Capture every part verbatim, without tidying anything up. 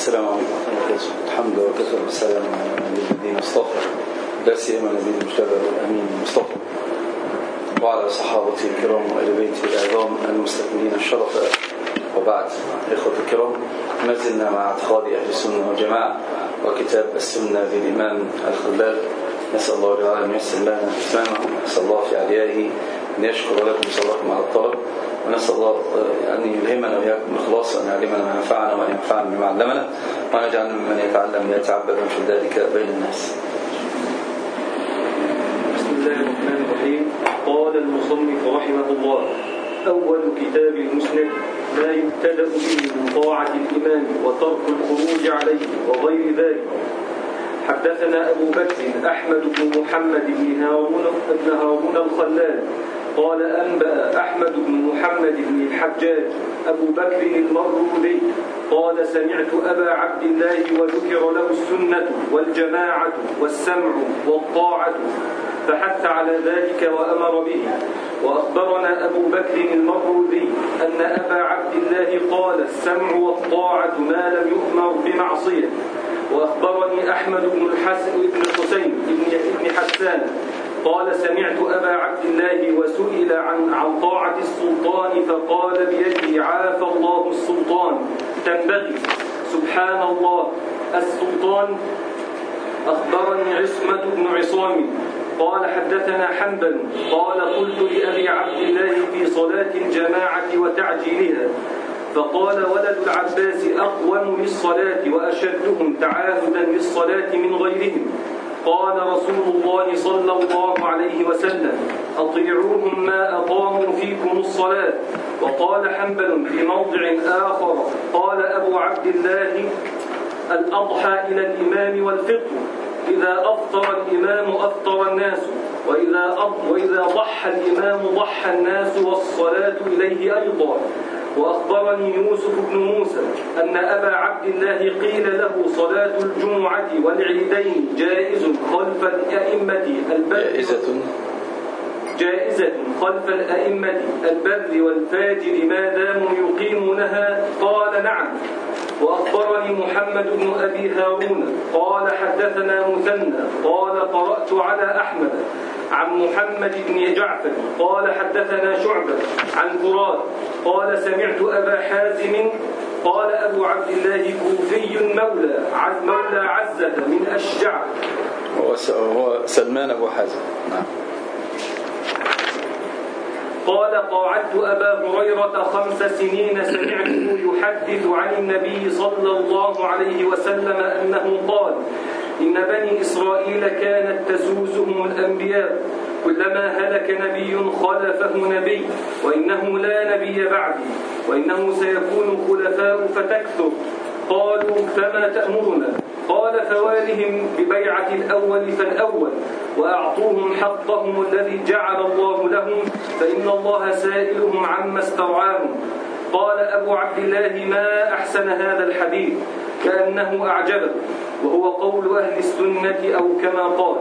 السلام عليكم ورحمة الله وبركاته. الحمد لله والكثر والسلام على نبينا المصطفى لا سيما نبينا المجتبى الأمين المصطفى وعلى صحابته الكرام وآل بيته العظام المستكملين الشرف. وبعد، إخوة الكرام، ما زلنا مع اعتقاد أهل السنة والجماعة وكتاب السنة للإمام الخلال. نسأل الله تعالى أن ييسر لنا إتمامه، نسأل الله في عليائه أن يشكر لكم صلاتكم على الطلب، ونسأل الله أن يلهمنا وإياكم الإخلاص وأن يعلمنا ما ينفعنا وأن ينفعنا بما علمنا، وأن يجعلنا ممن يتعلم ويتعبد في ذلك بين الناس. بسم الله الرحمن الرحيم. قال المصنف رحمه الله: أول كتاب المسند ما يبتدأ به من طاعة الإمام وترك الخروج عليه وغير ذلك. حدثنا أبو بكر أحمد بن محمد بن هارون بن هارون الخلال قال أنبأ أحمد بن محمد بن الحجاج أبو بكر المروذي قال سمعت أبا عبد الله وذكر له السنة والجماعة والسمع والطاعة فحث على ذلك وأمر به. وأخبرنا أبو بكر المروذي أن أبا عبد الله قال السمع والطاعة ما لم يؤمر بمعصية. وأخبرني أحمد بن الحسن بن الحسين بن حسان قال سمعت أبا عبد الله وسئل عن عن طاعة السلطان فقال بيده عافى الله السلطان تنبغي سبحان الله السلطان. أخبرني عصمة بن عصام قال حدثنا حنبل قال قلت لأبي عبد الله في صلاة الجماعة وتعجيلها فقال ولد العباس أقوم للصلاة وأشدهم تعاهدا للصلاة من غيرهم. قال رسول الله صلى الله عليه وسلم أطيعوهم ما أقاموا فيكم الصلاة. وقال حنبل في موضع آخر قال أبو عبد الله الأضحى إلى الإمام والفطر إذا أفطر الإمام أفطر الناس وإذا, وإذا ضحى الإمام ضحى الناس والصلاة إليه أيضا. وأخبرني يوسف بن موسى أن أبا عبد الله قيل له صلاة الجمعة والعيدين جائز خلف الأئمة البر جائزة جائزة خلف الأئمة البر والفاجر ما داموا يقيمونها. قال نعم. وأخبرني محمد بن أبي هارون قال حدثنا مثنى قال قرأت على أحمد عن محمد بن جعفر قال حدثنا شعبة عن فراد قال سمعت أبا حازم قال أبو عبد الله كوفي مولى مولى عزة من أشجع هو سلمان أبو حازم. نعم. قال قاعدت أبا هريرة خمس سنين سمعته يحدث عن النبي صلى الله عليه وسلم أنه قال إن بني إسرائيل كانت تسوسهم الأنبياء كلما هلك نبي خلفه نبي وإنه لا نبي بعدي وإنه سيكون خلفاء فتكثر. قالوا فما تأمرنا؟ قال فوالهم ببيعة الأول فالأول وأعطوهم حقهم الذي جعل الله لهم فإن الله سائلهم عما استرعاهم. قال أبو عبد الله ما أحسن هذا الحديث كأنه أعجبه وهو قول أهل السنة أو كما قال.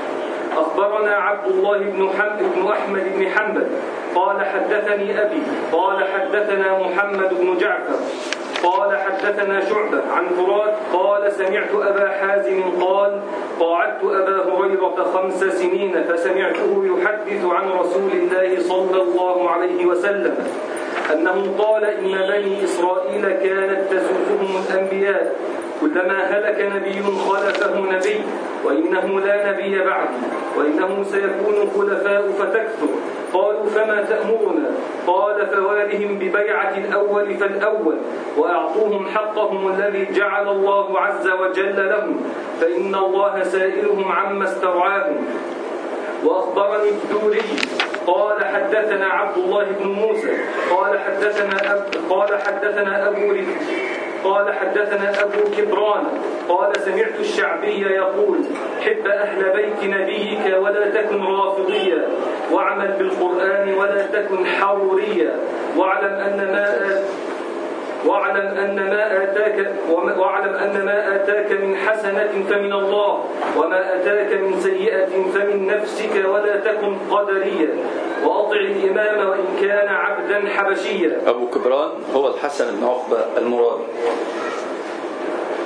أخبرنا عبد الله بن بن أحمد بن حنبل قال حدثني أبي قال حدثنا محمد بن جعفر قال حدثنا شعبة عن فراد قال سمعت أبا حازم قال قاعدت أبا هريرة خمس سنين فسمعته يحدث عن رسول الله صلى الله عليه وسلم أنه قال إن بني إسرائيل كانت تسوسهم الأنبياء كلما هلك نبي خلفه نبي وإنه لا نبي بعدي وإنه سيكون خلفاء فتكثر. قالوا فما تأمرنا؟ قال فوالهم ببيعة الأول فالأول وأعطوهم حقهم الذي جعل الله عز وجل لهم فإن الله سائلهم عما استرعاهم. وأخبرني الدوري قال حدثنا عبد الله بن موسى قال حدثنا أب قال حدثنا أبو قال حدثنا أبو كبران قال سمعت الشعبي يقول حب أهل بيت نبيك ولا تكن رافضيا واعمل بالقرآن ولا تكن حروريا واعلم أن ما واعلم أن ما آتاك واعلم أن ما آتاك من حسنة فمن الله وما آتاك من سيئة فمن نفسك ولا تكن قدريا وأطع الإمام وإن كان عبدا حبشيا. أبو كبران هو الحسن بن عقبة المرادي.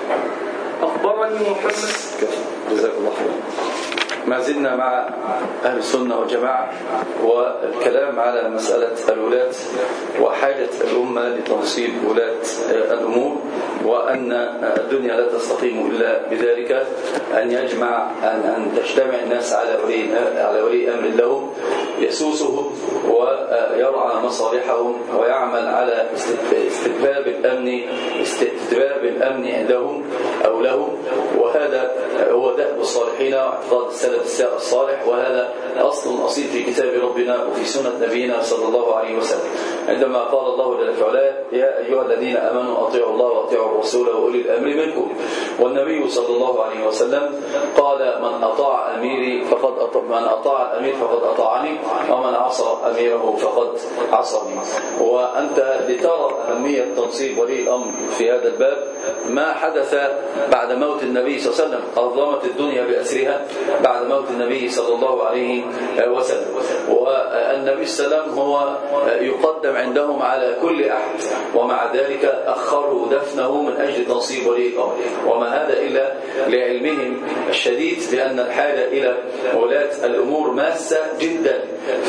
أخبرني محمد. جزاك الله خير. ما زلنا مع أهل السنة والجماعة والكلام على مسألة الولاة وحاجة الأمة لتنصيب ولاة الأمور، وأن الدنيا لا تستقيم إلا بذلك، أن يجمع أن, أن تجتمع الناس على ولي, على ولي أمر لهم يسوسهم ويرعى مصالحهم ويعمل على استتباب الأمن استتباب الأمن عندهم أو لهم، وهذا هو دأب الصالحين واعتقاد السلف الصالح، وهذا أصل أصيل في كتاب ربنا وفي سنة نبينا صلى الله عليه وسلم، عندما قال الله جل وعلا: يا أيها الذين آمنوا أطيعوا الله وأطيعوا الرسول وأولي الأمر منكم. والنبي صلى الله عليه وسلم قال: من أطاع أميري فقد أطاع من أطاع الأمير فقد أطاعني، ومن عصى أميره فقد عصاني. وأنت لترى أهمية تنصيب ولي الأمر في هذا الباب ما حدث بعد موت النبي صلى الله عليه وسلم. أظلمت الدنيا بأسرها بعد موت النبي صلى الله عليه وسلم، والنبي صلى الله عليه وسلم هو يقدم عندهم على كل أحد، ومع ذلك أخروا دفنه من أجل تنصيب ولي الأمر. وما هذا إلا لعلمهم الشديد بأن الحاجة إلى ولاة الأمور ماسة جدا.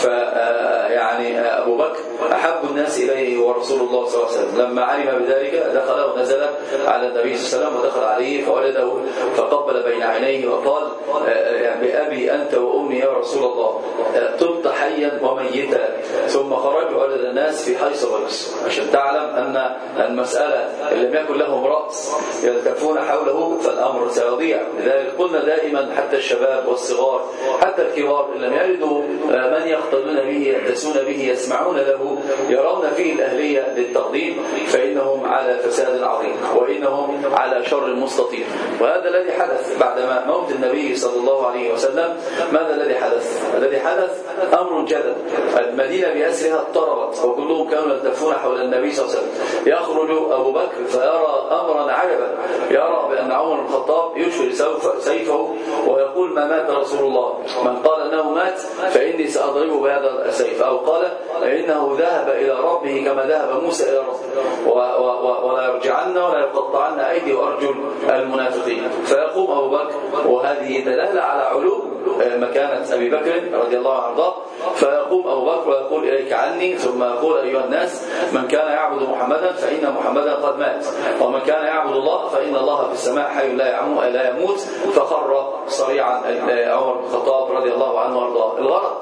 فيعني أبو بكر أحب الناس إليه ورسول الله صلى الله عليه وسلم، لما علم بذلك دخل ونزل على النبي صلى الله عليه وسلم ودخل عليه فولده فقبل بين عينيه وقال: بأبي أنت وأمي يا رسول الله، طبت حيا وميتا. ثم خرج وولد الناس في حيث رئيس، عشان تعلم أن المسألة اللي لم يكن لهم رأس يلتفون حوله فالأمر سيضيع. لذلك قلنا دائما حتى الشباب والصغار حتى الكبار إن لم يجدوا من يقتدون به يقتسون به يسمعون له يرون فيه الأهلية للتقديم، فإنهم على فساد عظيم وإنهم على شر مستطير. وهذا الذي حدث بعدما موت النبي صلى الله عليه وسلم. ماذا الذي حدث؟ الذي حدث أمر جدل. المدينة بأسرها اضطربت وكلهم كانوا يلتفون حول النبي صلى الله عليه وسلم. يخرج أبو بكر فيرى أمرا عجبا، يرى بأن عمر بن الخطاب يشفي سيفه ويقول: ما مات رسول الله، من قال أنه مات فإني سأضربه بهذا السيف، أو قال إنه ذهب إلى ربه كما ذهب موسى إلى ربه، ولا يرجعن ولا يقطعن أيدي وأرجل المنافقين. فيقوم أبو بكر، وهذه دلالة على علو مكانة أبي بكر رضي الله عنه، فيقوم أبو بكر ويقول: إليك عني، ثم يقول: أيها الناس، من كان يعبد محمدا فإن محمدا قد مات، ومن كان يعبد الله فإن الله في السماء حي لا يموت. فخر صريعا عمر بن الخطاب رضي الله عنه وارضاه. الغرض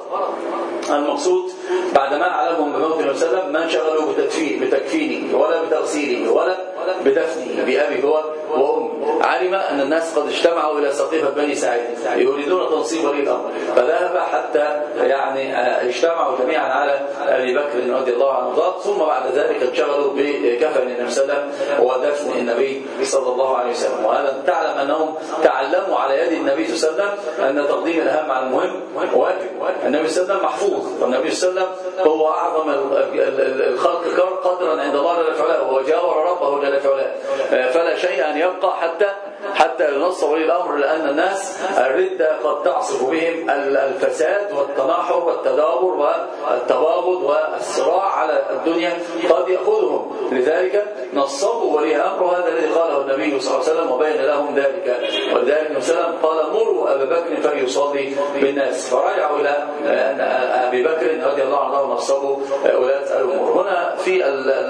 المقصود بعدما علمهم بموت النبي صلى الله عليه وسلم ما انشغلوا بتكفينه ولا بتغسيله ولا بدفنه بأبي هو وأمه. علم أن الناس قد اجتمعوا إلى سقيفة بني سعيد يريدون تنصيب ولي الأمر، فذهب حتى يعني اجتمعوا جميعا على أبي بكر رضي الله عنه، ثم بعد ذلك انشغلوا بكفن النبي صلى الله عليه وسلم ودفن النبي صلى الله عليه وسلم. وهذا تعلم أنهم تعلموا على يد النبي صلى الله عليه وسلم أن تقديم الأهم على المهم واجب. النبي صلى الله عليه وسلم محفوظ، والنبي صلى الله عليه وسلم هو أعظم الخلق قدرا عند الله جل وعلا، وهو جاور ربه جل وعلا، فلا شيء أن يبقى حتى حتى ينص ولي الأمر، لأن الناس الردة قد تعصف بهم الفساد والتناحر والتدابر والتباغض والصراع على الدنيا قد يأخذهم. لذلك نصبوا ولي الأمر، وهذا الذي قاله النبي صلى الله عليه وسلم وبين لهم ذلك. ولذلك النبي صلى الله عليه وسلم قال: مروا أبا بكر فليصلي بالناس، فرجعوا إلى أن أبي بكر رضي الله عنه نصبوا ولاة الأمور. هنا في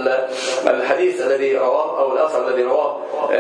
الحديث الذي رواه أو الأثر الذي رواه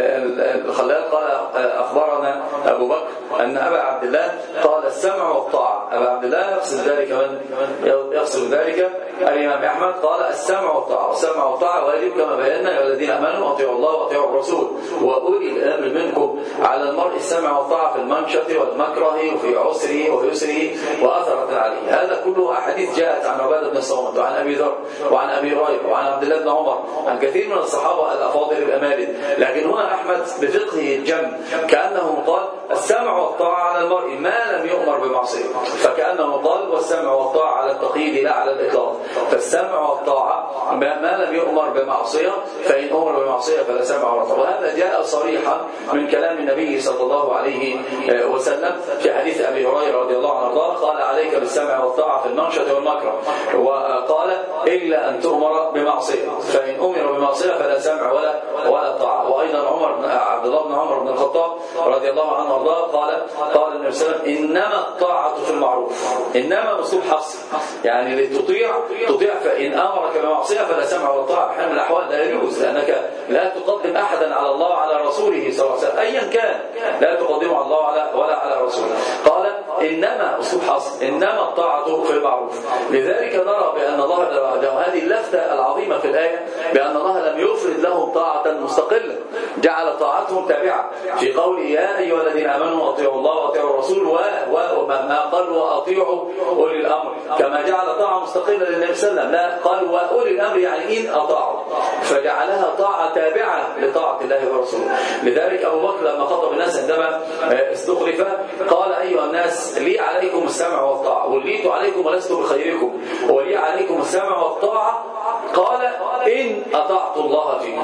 الخلال قال: أخبرنا أبو بكر أن أبا عبد الله قال: السمع والطاعة. أبا عبد الله يقصد ذلك من يقصد ذلك الإمام أحمد، قال: السمع والطاعة، والسمع والطاعة واجب كما بينا: يا الذين آمنوا أطيعوا الله وأطيعوا الرسول وأولي الأمر منكم. على المرء السمع والطاعة في المنشط والمكره وفي عسره ويسره وأثرة عليه. هذا كله أحاديث جاءت عن عبادة بن الصامت وعن أبي ذر وعن أبي هريرة وعن عبد الله بن عمر، عن كثير من الصحابة الأفاضل الأمالد. لكن هنا أحمد بفقهه الجم كأنه قال: السمع والطاعة على المرء ما لم يؤمر بمعصية، فكأنه قال: والسمع والطاعة على التقييد لا على الإطلاق. فالسمع والطاعة ما لم يؤمر بمعصية، فإن أمر بمعصية فلا سمع ولا طاعة. وهذا جاء صريحا من كلام النبي صلى الله عليه وسلم في حديث أبي هريرة رضي الله عنه قال: عليك بالسمع والطاعة في المنشط والمكره، وقال: إلا أن تؤمر بمعصية، فإن أمر بمعصية فلا سمع ولا ولا طاعة. وأيضا عمر بن عبد الله بن عمر بن الخطاب رضي الله عنه وارضاه قال قال النبي صلى الله عليه وسلم انما الطاعه في المعروف. انما اسلوب حصر، يعني لتطيع تطيع فان امرك بمعصيه فلا سمع ولا طاعه. بحال من الاحوال لا يجوز، لانك لا تقدم احدا على الله وعلى رسوله صلى الله عليه وسلم ايا كان، لا تقدمه على الله ولا ولا على رسوله. قال انما اسلوب حصر، انما الطاعه في المعروف. لذلك نرى بان الله هذه اللفته العظيمه في الايه بان الله لم يفرد لهم طاعه مستقله، جعل طاعتهم تابعه في قوله يا ايها الذين امنوا اطيعوا الله واطيعوا الرسول وما قال واطيعوا اولي الامر، كما جعل طاعه مستقله للنبي صلى الله عليه وسلم، لا قال واولي الامر يعني ان اطاعوا، فجعلها طاعه تابعه لطاعه الله ورسوله. لذلك ابو بكر لما خطب الناس عندما استخلف قال ايها الناس لي عليكم السمع والطاعه، وليت عليكم ولست بخيركم، ولي عليكم السمع والطاعه. قال ان اطعت الله فيكم،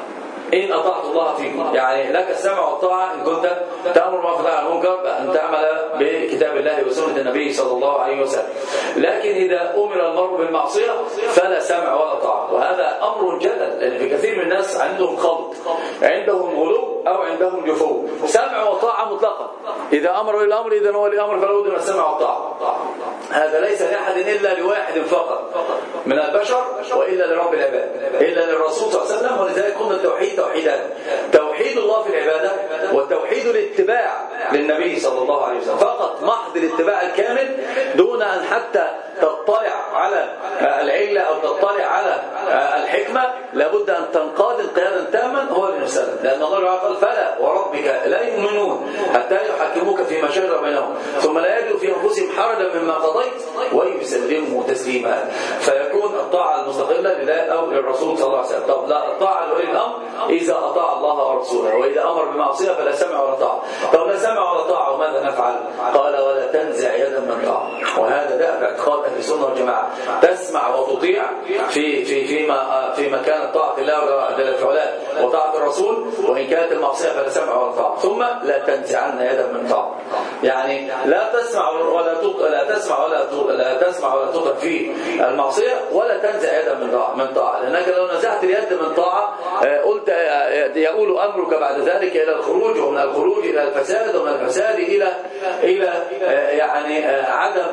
إن أطعت الله فيكم، يعني لك السمع والطاعة إن كنت تأمر بالمعروف وتنهى عن المنكر، أن تعمل بكتاب الله وسنة النبي صلى الله عليه وسلم. لكن إذا أمر المرء بالمعصية فلا سمع ولا طاعة، وهذا أمر جدل، لأن في كثير من الناس عندهم خلط، عندهم غلو أو عندهم جفو، سمع وطاعة مطلقا، إذا أمر بالأمر إذا هو الأمر فلا بد من السمع والطاعة. هذا ليس لأحد إلا لواحد فقط من البشر، وإلا لرب العباد، إلا للرسول صلى الله عليه وسلم. ولذلك قلنا التوحيد توحيدان: توحيد الله في العبادة، والتوحيد الاتباع للنبي صلى الله عليه وسلم، فقط محض الاتباع الكامل دون أن حتى تطلع على العلة أو تطلع على الحكمة، لابد أن تنقاد انقيادا تاما هو لنفسه، لأن الله قال فلا وربك لا يؤمنون حتى يحكموك فيما شجر بينهم ثم لا يجدوا في أنفسهم حرجا مما قضيت ويسلموا تسليما. فيكون الطاعة المستقلة لله أو للرسول صلى الله عليه وسلم. طب لا، الطاعة لولي الأمر إذا أطاع الله ورسوله، وإذا أمر بمعصية فلا سمع ولا طاعة. طب لا سمع ولا طاعة وماذا نفعل؟ قال ولا تنزع يدا من طاعة. وهذا ده باعتقاد أهل السنة والجماعة، تسمع وتطيع في في فيما فيما كانت طاعة الله والفعلات وطاعة الرسول، وإن كانت المعصية فلا سمع ولا طاعة. ثم لا تنزعن يدا من طاعة، يعني لا تسمع ولا تطع، لا تسمع ولا لا تسمع ولا تطع في المعصية، ولا تنزع يدا من طاعة من طاعة لأنك لو نزعت اليد من طاعة قلت يقول أمرك بعد ذلك إلى الخروج، ومن الخروج إلى الفساد، ومن الفساد إلى إلى يعني عدم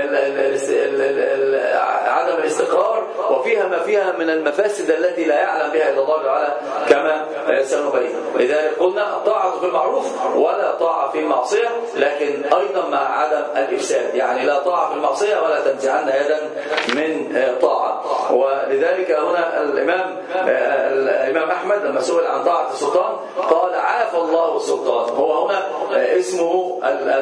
عدم الاستقرار، وفيها ما فيها من المفاسد التي لا يعلم بها إلا الله تعالى كما سنبين. لذلك قلنا الطاعة في المعروف ولا طاعة في المعصية، لكن أيضا مع عدم الإفساد، يعني لا طاعة في المعصية ولا تنزعن يدا من طاعة. ولذلك هنا الإمام الإمام أحمد لما سئل عن طاعة السلطان قال عافى الله السلطان. هو هنا اسمه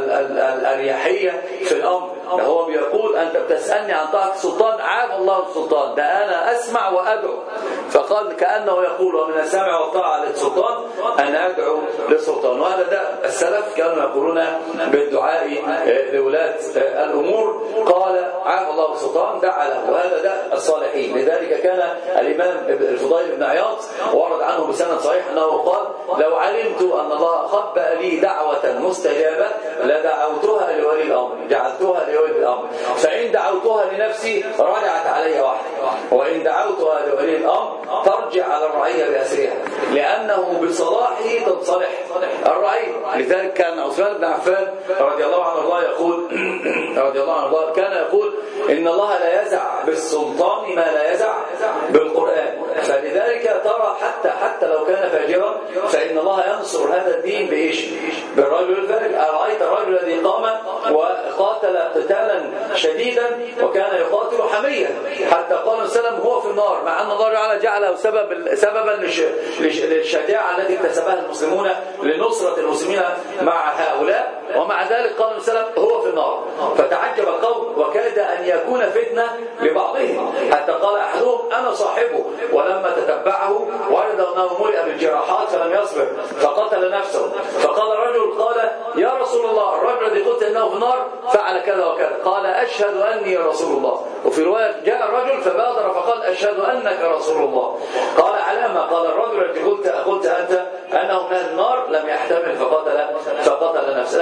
الأريحية في الأمر، هو بيقول أنت بتسألني عن طاعة السلطان، عافى الله السلطان، ده أنا أسمع وأدعو. فقال كأنه يقول ومن السمع والطاعة للسلطان أن أدعو للسلطان. وهذا ده السلف كانوا يقولون بالدعاء لولاة الأمور، قال عافى الله السلطان دعا له، وهذا ده الصالحين. لذلك كان الإمام الفضيل بن عياض ورد عنه بسند صحيح أنه قال لو علمت أن الله خبأ لي دعوة مستجابة لدعوتها لولي الأمر، جعلتها لولي الأمر، فإن دعوتها لنفسي رجعت علي وحدي، وإن دعوتها لولي الأمر ترجع على الرعية بأسرها، لأنه بصلاحه تتصلح الرعية. لذلك كان عثمان بن عفان رضي الله عنه الله يقول رضي الله عنه الله كان يقول إن الله لا يزع بالسلطان ما لا يزع بالقرآن. فلذلك ترى حتى حتى لو كان فاجرا فإن الله ينصر هذا الدين بإيش؟ بالرجل الفاجر. أرأيت الرجل الذي قام وقاتل قتالا شديدا وكان يقاتل حميا حتى قال وسلم هو في النار، مع أن الله تعالى جعله سبب سببا للشجاعة التي اكتسبها المسلمون لنصرة المسلمين مع هؤلاء، ومع ذلك قال وسلم هو في النار. فتعجب القوم وكاد أن يكون فتنة لبعضهم، حتى قال أحدهم أنا صاحبه، ولما تتبعه ورد أنه ملئ بالجراحات فلم يصبر فقتل نفسه. فقال الرجل قال يا رسول الله الرجل الذي قلت إنه في النار فعل كذا وكذا، قال أشهد أني رسول الله. وفي رواية جاء الرجل فبادر فقال أشهد أنك رسول الله. قال علامة؟ قال الرجل الذي قلت قلت أنت أنه من النار لم يحتمل فقتل فقتل نفسه. لكن الله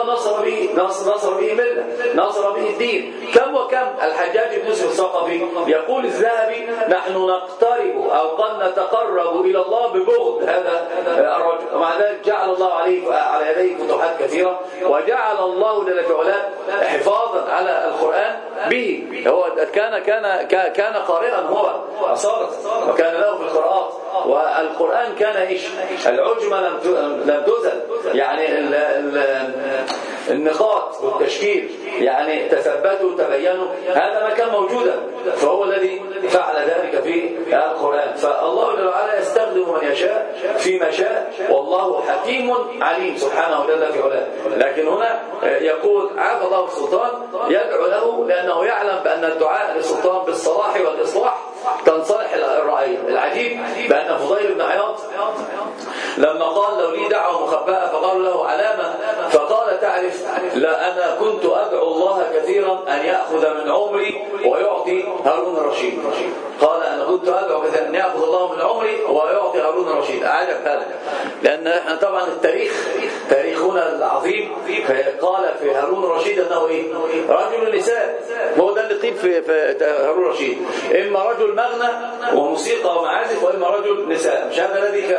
نصر به نصر, نصر به ملة، نصر به الدين. كم وكم الحجاج بن يوسف الثقفي يقول الذهبي: نحن نقترب أو قد نتقرب إلى الله ببغض هذا الرجل، ومع ذلك جعل الله عليه على يديه فتوحات كثيرة، وجعل الله جل في علاه حفاظا على القرآن به. هو كان كان كان قارئا هو أصالة، وكان له في القراءات، والقرآن كان إيش؟ العجمة لم لم تزل، يعني ال ال النقاط والتشكيل يعني تثبتوا تبينوا، هذا ما كان موجودا، فهو الذي فعل ذلك في القرآن. فالله جل وعلا يستخدم من يشاء فيما شاء، والله حكيم عليم سبحانه جل في علاه. لكن هنا يقول: عافى الله السلطان، يدعو له لأنه يعلم بأن الدعاء للسلطان بالصلاح والإصلاح تنصلح الرعية. العجيب بأن فضيل بن عياض لما قال: لو لي دعوة مخبأة، فقالوا له: علامة؟ فقال: تعرف، لا أنا كنت أدعو الله كثيرا أن يأخذ من عمري ويعطي هارون الرشيد. قال: أنا كنت أدعو كثيرا أن يأخذ الله من عمري ويعطي هارون الرشيد. أعجب هذا، لأن احنا طبعا التاريخ تاريخنا العظيم قال في هارون الرشيد أنه إيه؟ رجل نساء. هو ده اللي قيل في, في هارون الرشيد: إما رجل مغنى وموسيقى ومعازف، وإما رجل نساء. مش هذا الذي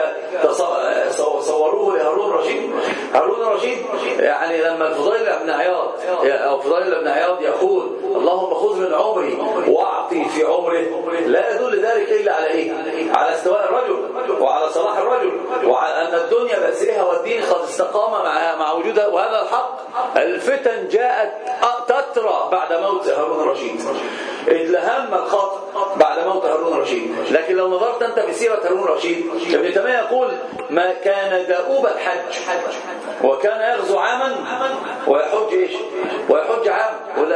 صوروه لهارون الرشيد؟ هارون الرشيد يعني لما الفضيل بن عياض أو فضيل بن عياض يقول: اللهم خذ من عمري واعطي في عمره، لا يدل ذلك إلا على إيه؟ على استواء الرجل وعلى صلاح الرجل، وعلى أن الدنيا بأسرها والدين قد استقام مع مع وجودها. وهذا الحق. الفتن جاءت تترى بعد موت هارون الرشيد، إذ لهم الخطأ بعد موت هارون الرشيد. لكن لو نظرت أنت في سيرة هارون الرشيد، ابن تيمية يقول: ما كان دؤوب الحج، وكان يغزو عاما ويحج إيش؟ ويحج عام.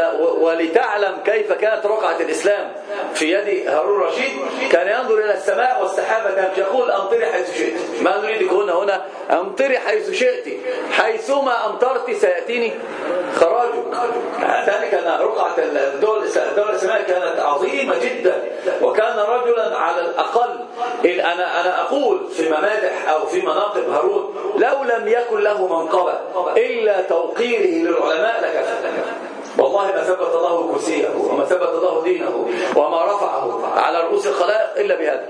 ولتعلم كيف كانت رقعة الإسلام في يد هارون الرشيد، كان ينظر إلى السماء والسحابة تمشي، يقول: أمطري حيث شئت، ما نريدك هنا هنا أمطري حيث شئت، حيثما أمطرت سيأتيني خراجك. ذلك أن رقعة الدول السماء كانت عظيمة جدا، وكان رجلا على الأقل. أنا أنا أقول في ممادح أو في مناقب هارون: لو لم يكن له منقبة إلا توقيره للعلماء لكفى. والله ما ثبت الله كرسيه وما ثبت الله دينه وما رفعه على رؤوس الخلائق إلا بهذا.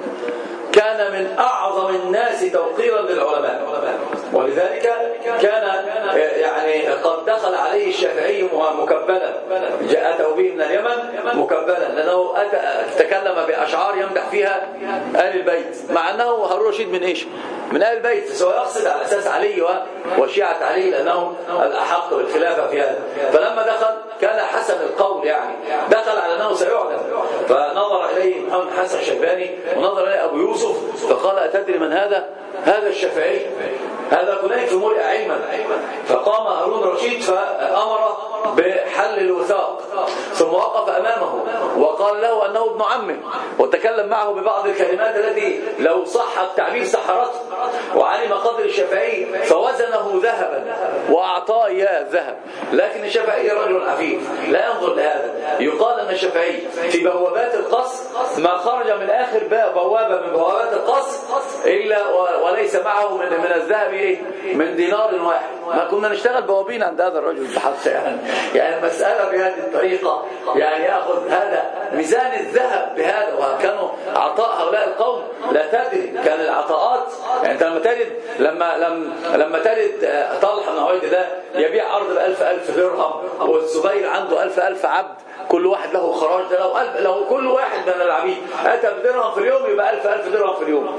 كان من أعظم الناس توقيرا للعلماء، ولذلك كان يعني قد دخل عليه الشافعي مكبلا، جاءته به من اليمن مكبلا، لأنه تكلم بأشعار يمدح فيها آل البيت، مع أنه هارون الرشيد من إيش؟ من آل البيت، سوى يقصد على أساس علي وشيعة علي لأنهم الأحق بالخلافة في هذا. فلما دخل كان حسن القول، يعني دخل على أنه سيعلم، فنظر إليه محمد حسن الشيباني ونظر إليه أبو يوسف، فقال: أتدري من هذا؟ هذا الشافعي، هذا كنيف ملئ علما. فقام هارون الرشيد فأمر بحل الوثاق، ثم وقف أمامه وقال له أنه ابن عمه، وتكلم معه ببعض الكلمات التي لو صح التعبير سحرته. وعلم قدر الشافعي فوزنه ذهبا وأعطاه إياه الذهب. لكن الشافعي رجل عفيف لا ينظر لهذا. يقال أن الشافعي في بوابات القصر ما خرج من آخر بوابة من بوابات القصر إلا وليس معه من من الذهب إيه؟ من دينار واحد. ما كنا نشتغل بوابين عند هذا الرجل بحق يعني. يعني المسألة بهذه الطريقة، يعني يأخذ هذا ميزان الذهب بهذا. وكانوا عطاء هؤلاء القوم لا تدري، كان العطاءات يعني أنت لما تجد لما لما لما تجد طلحة بن عبيد ده يبيع أرض بألف ألف درهم، والزبير عنده ألف ألف عبد، كل واحد له خراج. ده لو ألف لو كل واحد من العبيد أتى بدرهم في اليوم يبقى ألف ألف درهم في اليوم.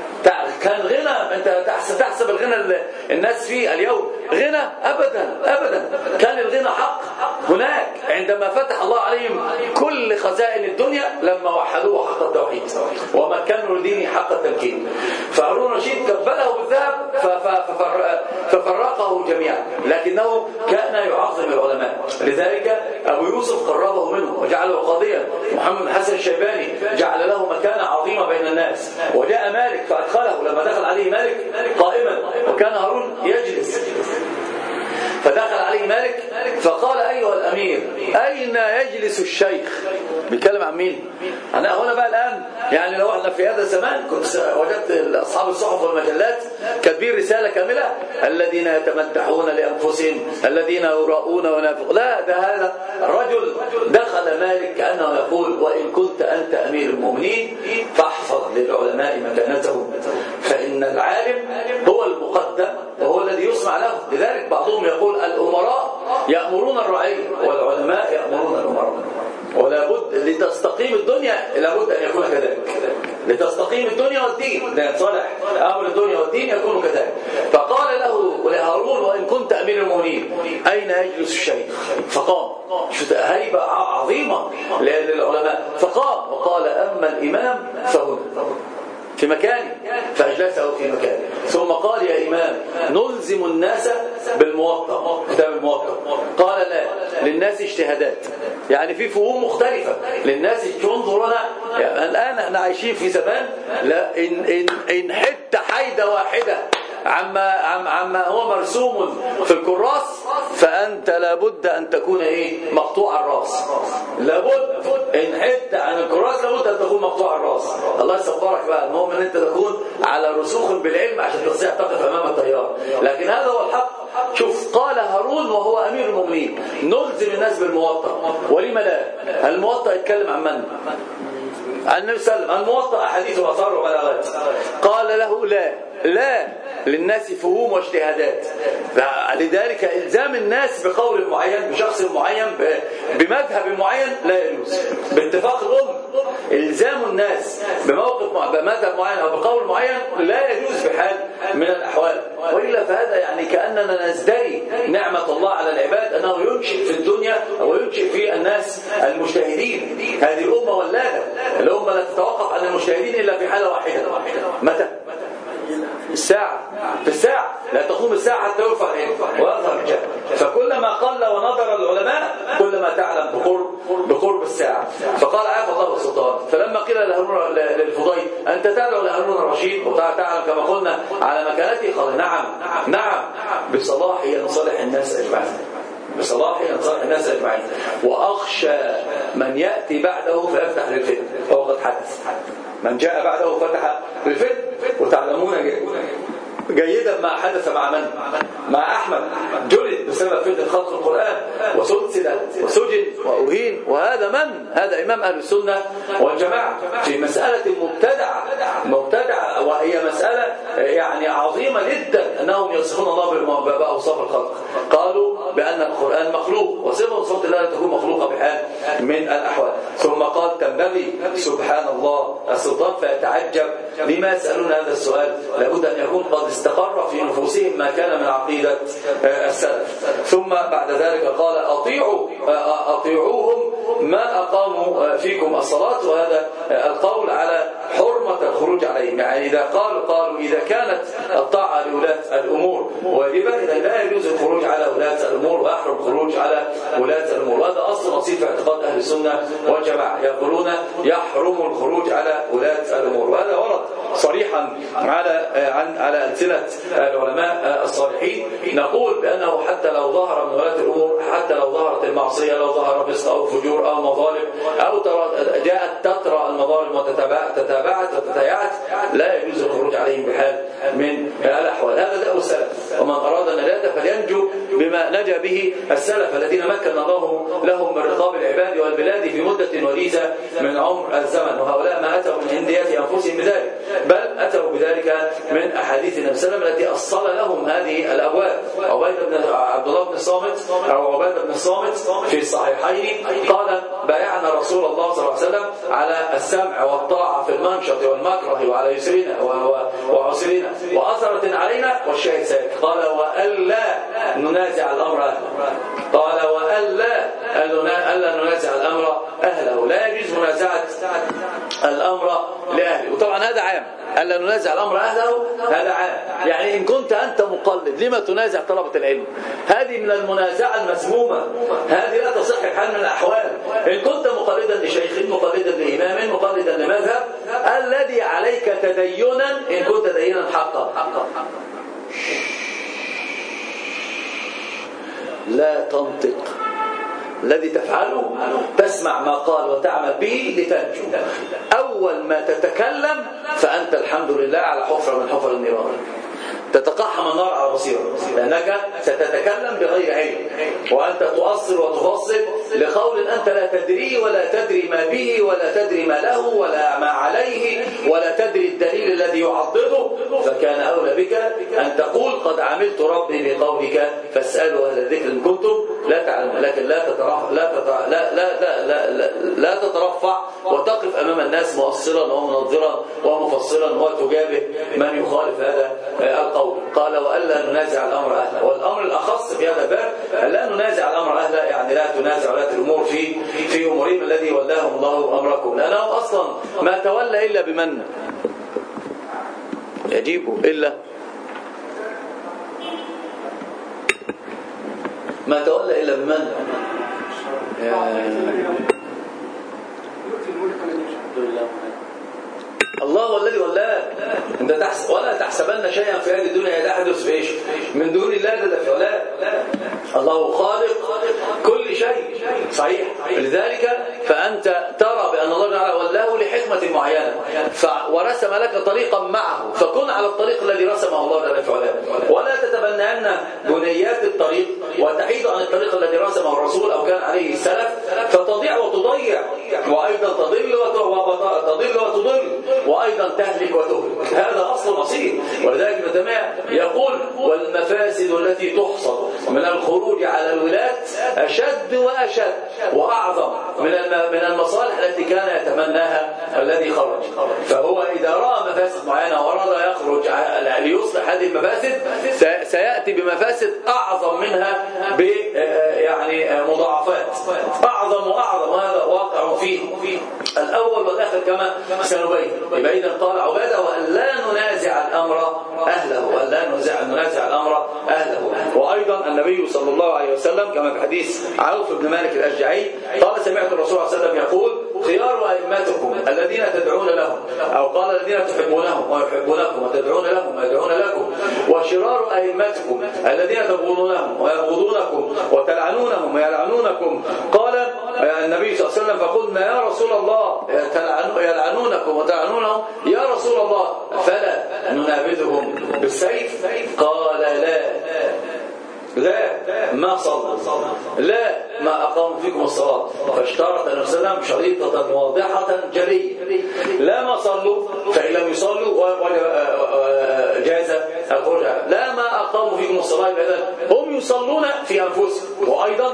كان غنى. انت تحسب الغنى الناس فيه اليوم غنى؟ ابدا ابدا. كان الغنى حق هناك عندما فتح الله عليهم كل خزائن الدنيا لما وحدوه حق التوحيد ومكنوا لدينه حق التمكين. فهارون الرشيد كبله بالذهب ففرقه جميعا، لكنه كان يعظم العلماء. لذلك ابو يوسف قربه منه وجعله قاضيا. محمد حسن الشيباني جعل له مكانه عظيمه بين الناس. وجاء مالك فادخله، لما دخل عليه مالك قائما وكان هارون يجلس، فدخل عليه مالك فقال: أيها الأمير أين يجلس الشيخ؟ بيتكلم عن مين؟ أنا هنا بقى الآن يعني لو احنا في هذا الزمان كنت وجدت أصحاب الصحف والمجلات كانت تبليغ رسالة كاملة؟ الذين يتمدحون لأنفسهم الذين يراؤون وينافقون. لا، ده هذا الرجل دخل مالك كأنه يقول وإن كنت أنت أمير المؤمنين فاحفظ للعلماء مكانتهم، فإن العالم هو المقدم وهو الذي يسمع له. لذلك بعضهم يقول الأمراء يأمرون الرعية والعلماء يأمرون الأمراء، ولا بد لتستقيم الدنيا لابد أن يكون كذلك، لتستقيم الدنيا والدين، لينصلح أمر الدنيا والدين يكون كذلك. فقال له لهارون وإن كنت أمير المؤمنين أين يجلس الشيخ؟ فقام، هيبة عظيمة للعلماء، فقام وقال أما الإمام فهنا في مكانه، فأجلسه في مكانه. ثم قال يا إمام نلزم الناس بالموطأ، كتاب الموطأ. قال لا، للناس اجتهادات، يعني في فهوم مختلفة للناس تنظرنا. يعني الآن احنا عايشين في زمان لا إن, إن, إن حتة حيدة واحدة عما, عم عما هو مرسوم في الكراس فأنت لابد أن تكون إيه؟ مقطوع الرأس. لابد إن حتة عن الكراس لابد أن تكون مقطوع الرأس. الله يصبرك بقى، المهم أن أنت تكون على رسوخ بالعلم عشان تستطيع تقف أمام التيار. لكن هذا هو الحق. شوف، قال هارون وهو أمير المؤمنين نلزم الناس بالموطأ، ولم لا؟ الموطأ يتكلم عن من؟ عن النبي صلى الله عليه وسلم. الموطأ أحاديث وآثار وبلاغات. قال له لا، لا، للناس فهوم واجتهادات، لذلك إلزام الناس بقول معين بشخص معين بمذهب معين لا يجوز باتفاق الأمة. إلزام الناس بموقف بمذهب معين أو بقول معين لا يجوز بحال من الأحوال، وإلا فهذا يعني كأننا نزدري نعمة الله على العباد أنه ينشئ في الدنيا أو ينشئ في الناس المجتهدين. هذه الأمة ولادة، الأمة لا تتوقف عن المجتهدين إلا في حالة واحدة. متى؟ الساعة، في الساعة لا تقوم الساعة حتى يرفع العلم ويظهر الجهل. فكلما قل ونظر العلماء كلما تعلم بقرب بقرب الساعة. فقال عاف الله السلطان. فلما قيل للفضيل أنت تدعو لهارون الرشيد وتعلم كما قلنا على مكانته، قال نعم نعم بصلاح ينصلح الناس أجمعين، بصلاح ينصلح الناس أجمعين، وأخشى من يأتي بعده فيفتح للفتن، فهو قد حدث. من جاء بعده فتح للفتن. وتعلمون جيدا ما حدث مع من؟ مع أحمد، جلد بسبب فتنة خلق القرآن وسلسل وسجن وأهين. وهذا من؟ هذا إمام أهل السنة والجماعة في مسألة مبتدعة مبتدعة وهي مسألة يعني عظيمة جدا، أنهم يصفون الله بأوصاف الخلق. قالوا بأن القرآن مخلوق، وصفة صفات الله لا تكون مخلوقة بحال من الأحوال. ثم قال تنبغي سبحان الله السلطان فيتعجب لما يسألون هذا السؤال، لابد أن يكون قد استقر في نفوسهم ما كان من عقيدة السلف. ثم بعد ذلك قال أطيعوا أطيعوهم ما أقاموا فيكم الصلاة، وهذا القول على حرمة الخروج عليهم. يعني إذا قالوا قالوا إذا كانت الطاعة لولاة الأمور واجبة إذا لا يجوز الخروج على ولاة الأمور ويحرم الخروج على ولاة الأمور. وهذا أصل أصيل في اعتقاد أهل السنة والجماعة، يقولون يحرم الخروج على ولاة الأمور. وهذا ورد صريحا على عن على ألسنة العلماء الصالحين. نقول بأنه حتى لو ظهر من ولاة الأمور، حتى لو ظهرت المعصية، لو ظهر فسق أو فجور أو مظالم أو جاءت تترى المظالم وتتابعت وتتيعت، لا يجوز الخروج عليهم بحال من الأحوال. هذا دأب السلف، ومن أراد النجاة فلينجو بما نجا به السلف الذين مكن الله لهم من رقاب العباد والبلاد في مدة وليزة من عمر الزمن. وهؤلاء ما أتوا من عندية أنفسهم بذلك، بل أتوا بذلك من أحاديث النبي صلى الله عليه وسلم التي أصل لهم هذه الأبواب. عبيد بن عبد الله بن الصامت أو عبيد بن الصامت في الصحيحين قال بايعنا رسول الله صلى الله عليه وسلم على السمع والطاعة في المنشط والمكره وعلى يسرنا وعسرنا وأثرة علينا والشاهد سيك. قال وألا ننازع الأمر أهله، قال وألا ألا ننازع الأمر أهله، لا يجوز منازعة الأمر لأهله. وطبعا هذا عام، ألا ننازع الأمر أهله هذا عام. يعني إن كنت أنت مقلد لما تنازع طلبة العلم؟ هذه من المنازعة المسمومة، هذه لا تصح بحال من الأحوال. إن كنت مقلدا لشيخ، مقلدا لإمام، مقلدا لمذهب، الذي عليك تدينا إن كنت دينا حقا. لا تنطق، الذي تفعله تسمع ما قال وتعمل به لتنجو. أول ما تتكلم فأنت الحمد لله على حفرة من حفر النيران. تتقحم النار على بصيرة، لأنك ستتكلم بغير علم، وأنت تؤصل وتفصل لقول أنت لا تدري ولا تدري ما به ولا تدري ما له ولا ما عليه ولا تدري الدليل الذي يعضده، فكان أولى بك أن تقول قد عملت ربي بقولك فاسألوا أهل الذكر إن كنتم لا تعلمون. لكن لا تترفع لا لا لا لا, لا, لا, لا تترفع وتقف أمام الناس مؤصلا ومنظرا ومفصلا وتجابه من يخالف هذا القول. قال وألا ننازع الأمر أهله، والأمر الأخص في هذا الباب لا ننازع الأمر أهله، يعني لا تنازع ولاة الأمور في في أمورهم الذي ولاهم الله أمركم، لأنهم أصلا ما تولى إلا بمن يجيبوا إلا ما تولى إلا بمن الله الذي ولاه. انت تحسب ولا تحسبن شيئا في هذه الدنيا يحدث في ايش من دون الله، ده في ولاه. الله خالق كل شيء صحيح. لذلك فانت ترى بان الله تعالى ولاه لحكمه معينه ورسم لك طريقا معه، فكن على الطريق الذي رسمه الله تعالى في ولاه، ولا تتبنين بنيات الطريق وتحيد عن الطريق الذي رسمه الرسول او كان عليه السلف، فتضيع وتضيع، وايضا تضل وتضل وتضل، وايضا تهلك وتهلك. هذا اصل اصيل. ولذلك ابن تيميه يقول والمفاسد التي تحصل من الخروج على الولاة اشد واشد واعظم من من المصالح التي كان يتمناها الذي خرج. فهو اذا راى مفاسد معينه واراد يخرج ليصلح هذه المفاسد سياتي بمفاسد اعظم منها ب يعني مضاعفات اعظم واعظم، وهذا واقع فيه الاول والاخر كما سنبين. يبقى إذا قال عبادة وأن لا ننازع الأمر أهله، وأن لا ننازع الأمر أهله. وأيضا النبي صلى الله عليه وسلم كما في حديث عوف بن مالك الأشجعي قال سمعت الرسول صلى الله عليه وسلم يقول خيار أئمتكم الذين تدعون لهم، أو قال الذين تحبونهم ويحبونكم وتدعون لهم ويدعون لكم، وشرار أئمتكم الذين تبغضونهم ويبغضونكم وتلعنونهم ويلعنونكم. قال النبي صلى الله عليه وسلم فقلنا يا رسول الله يلعنونكم وتلعنونهم يا رسول الله فلا ننابذهم بالسيف؟ قال لا لا ما صلوا، لا ما أقاموا فيكم الصلاة. فاشترط النبي صلى الله عليه وسلم شريطة واضحة جلية، لا ما صلوا فإن لم يصلوا جاز الخروج، لا ما أقاموا فيكم الصلاة هم يصلون في أنفسهم وأيضا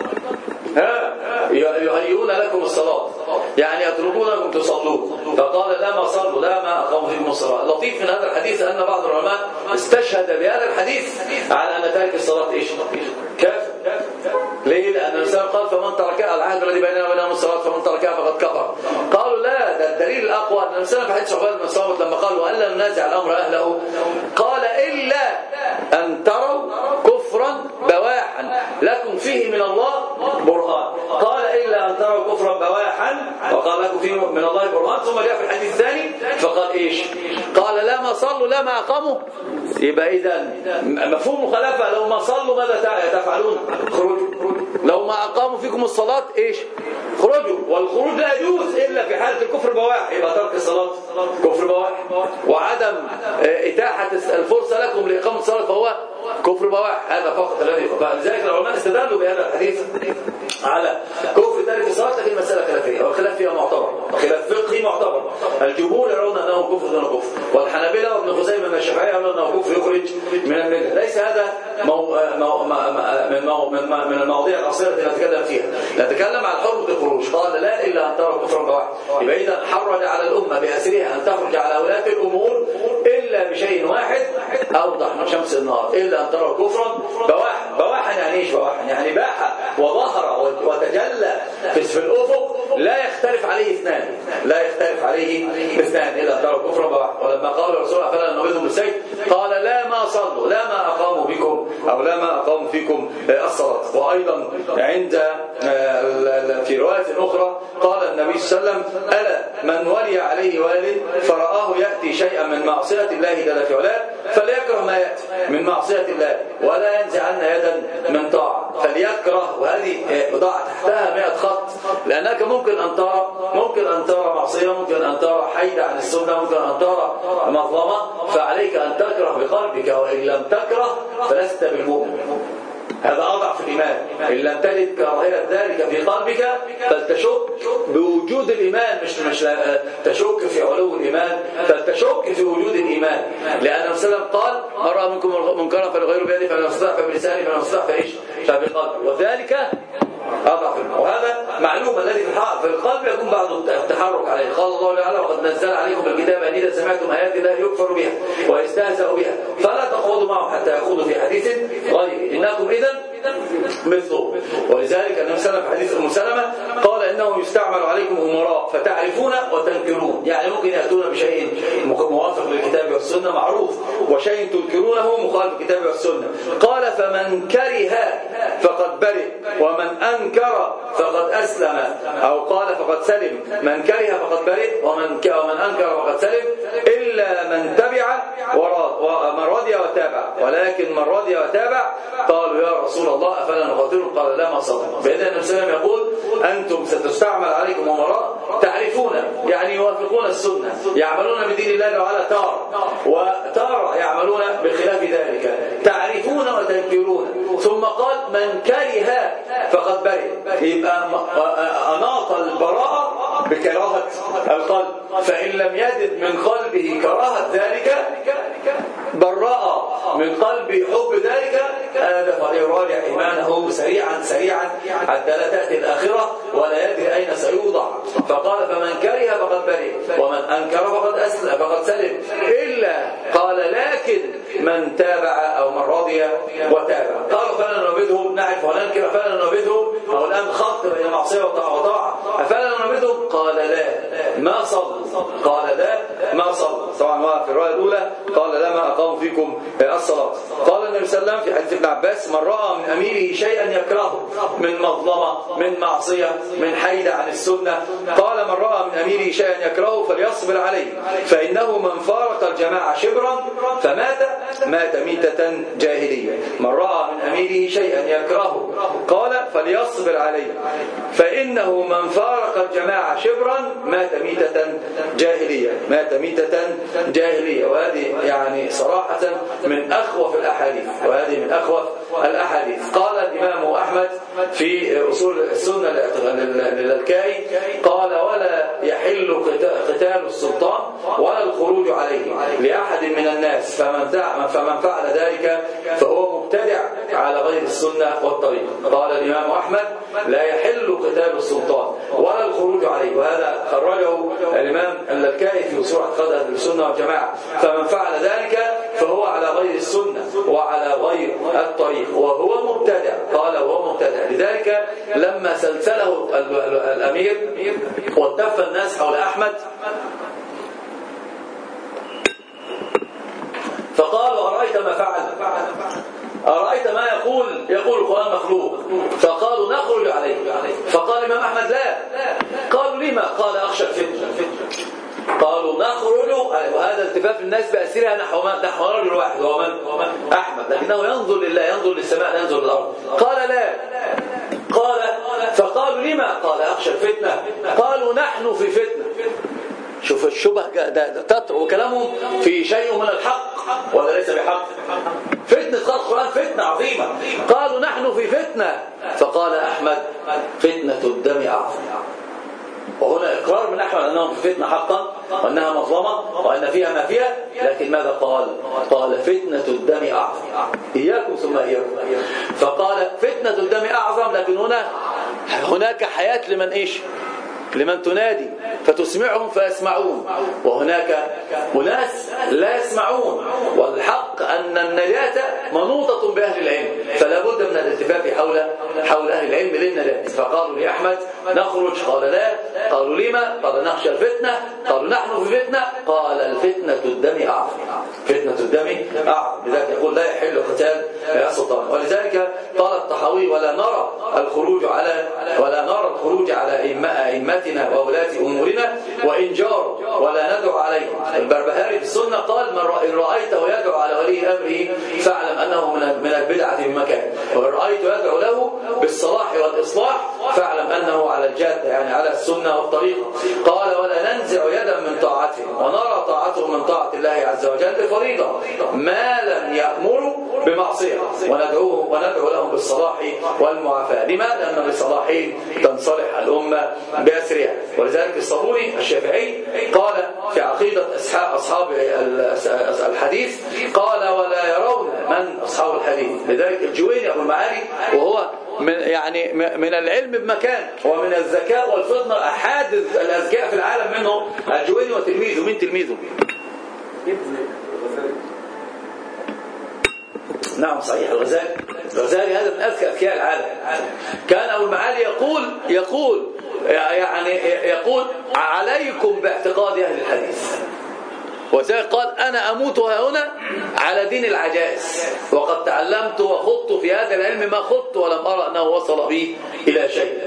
يهيئون لكم الصلاة، يعني يتركونكم تصلون. فقال لا ما صلوا لا ما أقاموا فيكم الصلاة. لطيف من هذا الحديث أن بعض العلماء استشهد بهذا الحديث على أن تارك الصلاة إيش كافر. ليه؟ لأن الإسلام قال فمن تركها العهد الذي بيننا وبينهم الصلاة فمن تركها فقد كفر. قالوا لا، ده الدليل الأقوى أن الإسلام في حديث عبادة بن صامت لما قال وأن لا ننازع الأمر أهله قال إلا أن تروا كفرا بواحا لكم فيه من الله برهان. قال إلا أن تروا كفرا بواحا وقال لكم فيه من الله برهان. ثم جاء في الحديث الثاني فقال إيش؟ قال لا ما صلوا لا ما أقاموا. يبقى إذا مفهوم مخالفة، لو ما صلوا ماذا تفعلون؟ خرجوا. لو ما أقاموا فيكم الصلاة إيش؟ خرجوا. والخروج لا يجوز إلا في حالة الكفر بواح، يبقى ترك الصلاة كفر بواح، وعدم إتاحة الفرصة لكم لإقامة الصلاة فهو كفر بواح. هذا فقط الذي فلذلك العلماء استدلوا بهذا الحديث على كفر تارك الصلاة، لكن المسألة خلافية والخلاف فيها معتبر، خلاف فقهي معتبر. الجمهور يرون أنه كفر دون كفر، والحنابلة وابن خزيمة من الشافعية يرون أنه كفر يخرج من الملة. ليس هذا مو... مو... من مو... من المواضيع الأصيلة التي نتكلم فيها. نتكلم عن حرمة الخروج. قال لا إلا أن تروا كفرا بواحا. يبقى إذا حرج على الأمة بأسرها أن تخرج على ولاة الأمور إلا بشيء واحد أوضح من شمس النهار، إلا أن تروا كفرا بواحا. بواحا يعني إيش بواحا؟ يعني باح وظهر وتجلى في الأفق لا يختلف عليه اثنان، لا يختلف عليه اثنان إلا أن تروا كفرا بواحا. ولما قال الرسول فلا ننبذهم بالسيف قال لا ما صلوا لا ما أقاموا بكم أو لا ما أقاموا فيكم الصلاة. وأيضا عند في رواية أخرى قال النبي صلى الله عليه وسلم ألا من ولي عليه والد فرآه يأتي شيئا من معصية الله جل في علاه فليكره ما يأتي من معصية الله ولا ينزعن يدا من طاعة، فليكره. وهذه ضع تحتها مئة خط، لأنك ممكن أن ترى ممكن أن ترى معصية، ممكن أن ترى حيدة عن السنة، ممكن أن ترى مظلمة، فعليك أن تكره بقلبك، وإن لم تكره فلست بالمؤمن. هذا أضعف الإيمان. إن لم تجد كراهية ذلك في قلبك فلتشك بوجود الإيمان، مش مش تشك في علو الإيمان، فلتشك في وجود الإيمان. لأن النبي صلى الله عليه وسلم قال: من رأى منكم منكرا فليغيره بيده، فلم يستطع فبلسانه، فلم يستطع فإيش؟ فبقلبه، وذلك أضعف. وهذا معلوم الذي في القلب يكون بعض التحرك عليه. قال الله تعالى: وقد نزل عليكم الكتاب أن إذا سمعتم آيات الله يكفر بها ويستهزأ بها فلا تقعدوا معهم حتى يخوضوا في حديث غيره إنكم إذا مثله. ولذلك النبي صلى الله عليه وسلم في حديث أم سلمة قال: إنه يستعمل عليكم أمراء فتعرفون وتنكرون. يعني ممكن يأتون بشيء موافق للكتاب والسنة معروف، وشيء تنكرونه مخالف للكتاب والسنة. قال: فمن كره فقد برئ ومن أنكر فقد أسلم، أو قال فقد سلم. من كره فقد برئ ومن ومن أنكر فقد سلم، إلا من تبع ومن رضي وتابع. ولكن من رضي وتابع قالوا: يا رسول الله أفلا نقاتلهم؟ قال: لا ما صدق. بإذن النبي صلى الله عليه وسلم يقول: أنتم ستستعمل عليكم أمراء تعرفون، يعني يوافقون السنة، يعملون بدين الله تعالى تارة، وتارة يعملون بخلاف ذلك، تعرفون وتنكرون. ثم قال: من كره فقد برئ. يبقى أناط البراءة بكراهة القلب، فإن لم يجد من قلبه كراهة ذلك براءة من قلبه حب ذلك، هذا فليراجع إيمانه سريعا سريعا حتى لا تأتي الآخرة ولا يدري أين سيوضع. فقال: فمن كره فقد برئ ومن أنكر فقد أسلم فقد سلم، إلا قال لكن من تابع أو من رضي وتابع. قالوا: فلا ننبذهم؟ نعرف وننكر، فلا ننبذهم؟ أو الآن خط بين معصية وطاعة، فلا ننبذهم؟ قال: لا ما صلوا. قال: لا ما صلوا. طبعا في الرواية الأولى قال: لا ما أقاموا فيكم الصلاة. قال النبي صلى الله عليه وسلم في حديث ابن عباس: من رأى من أميره شيئا يكرهه من مظلمة، من معصية، من حيدة عن السنة، قال: من رأى من أميره شيئا يكرهه فليصبر عليه، فإنه من فارق الجماعة شبرا فمات مات ميتة جاهلية. من رأى من أميره شيئا يكرهه قال: فليصبر عليه، فإنه من فارق الجماعة شبرا مات ميتة جاهلية مات ميتة جاهلية. وهذه يعني صراحة من أخوف الأحاديث، وهذه من أخوف الأحاديث. قال الإمام أحمد في أصول السنة للالكائي قال: ولا يحل قتال السلطان ولا الخروج عليه لأحد من الناس، فمن فمن فعل ذلك فهو مبتدع على غير السنة والطريق. قال الإمام أحمد: لا يحل قتال السلطان ولا الخروج عليه. وهذا خرجه الإمام الالكائي في أصول اعتقاد السنة والجماعة. فمن فعل ذلك فهو على غير السنة وعلى غير الطريق وهو مبتدع. قال: وهو مبتدع. لذلك لما سلسله الأمير والتف الناس حول أحمد فقال: أرأيت ما فعل؟ أرأيت ما يقول؟ يقول القرآن مخلوق. فقالوا: نخرج عليه. فقال الإمام أحمد: لا. قالوا: لما؟ قال: أخشى الفتنة. قالوا: نخرج. وهذا التفاف الناس بأسرها نحو نحو رجل واحد وهو من؟ أحمد. لكنه ينظر لله، ينظر للسماء، لا ينظر للأرض. قال: لا. قال: فقالوا: لما؟ قال: أخشى الفتنة. قالوا: نحن في فتنة. شوف الشبه تطرق وكلامهم في شيء من الحق ولا ليس بحق. فتنة خلق القرآن فتنة عظيمة. قالوا: نحن في فتنة. فقال أحمد: فتنة الدم أعظم. وهنا إقرار من أحمد أنهم في فتنة حقا، وأنها مظلمة، وأن فيها ما فيها. لكن ماذا قال؟ قال: فتنة الدم أعظم. إياكم ثم إياكم. فقال: فتنة الدم أعظم، لكن هنا هناك حياة لمن إيش؟ لمن تنادي فتسمعهم فيسمعون، وهناك أناس لا يسمعون. والحق أن النجاة منوطة بأهل العلم، فلا بد من الالتفاف حول حول أهل العلم للنجاة. فقالوا لأحمد: نخرج. قال: لا. قالوا: لما؟ قال: نخشى الفتنة. قالوا: نحن في فتنة. قال: الفتنة الدم أعظم. فتنة الدم أعظم. لذلك يقول: لا يحل قتال السلطان. ولذلك قال الطحاوي: ولا نرى الخروج على ولا نرى الخروج على أئمتنا وولاة أمورنا وإن جاروا ولا ندعو عليهم. البربهاري في السنة قال: من رأيته يدعو على ولي والطريقة. قال ولا ننزع يدا من طاعتهم ونرى طاعتهم من طاعة الله عز وجل فريضة ما لم يأمروا بمعصية وندعوه وندعو لهم بالصلاح والمعافاة. لماذا؟ أن بصلاحهم تنصلح الأمة بأسرها. ولذلك الصابوني الشافعي قال في عقيدة أصحاب الحديث قال ولا يرون من أصحاب الحديث. لذلك الجويني أبو المعالي وهو من يعني من العلم بمكان ومن الذكاء والفطنة أحد الأذكياء في العالم منه الجويني وتلميذه. من تلميذه؟ نعم صحيح الغزالي. الغزالي هذا من أذكى أذكياء العالم. كان أبو المعالي يقول يقول يعني يقول عليكم باعتقاد أهل الحديث. وذلك قال أنا أموت هنا على دين العجائز وقد تعلمت وخضت في هذا العلم ما خضت ولم أرى أنه وصل بي إلى شيء.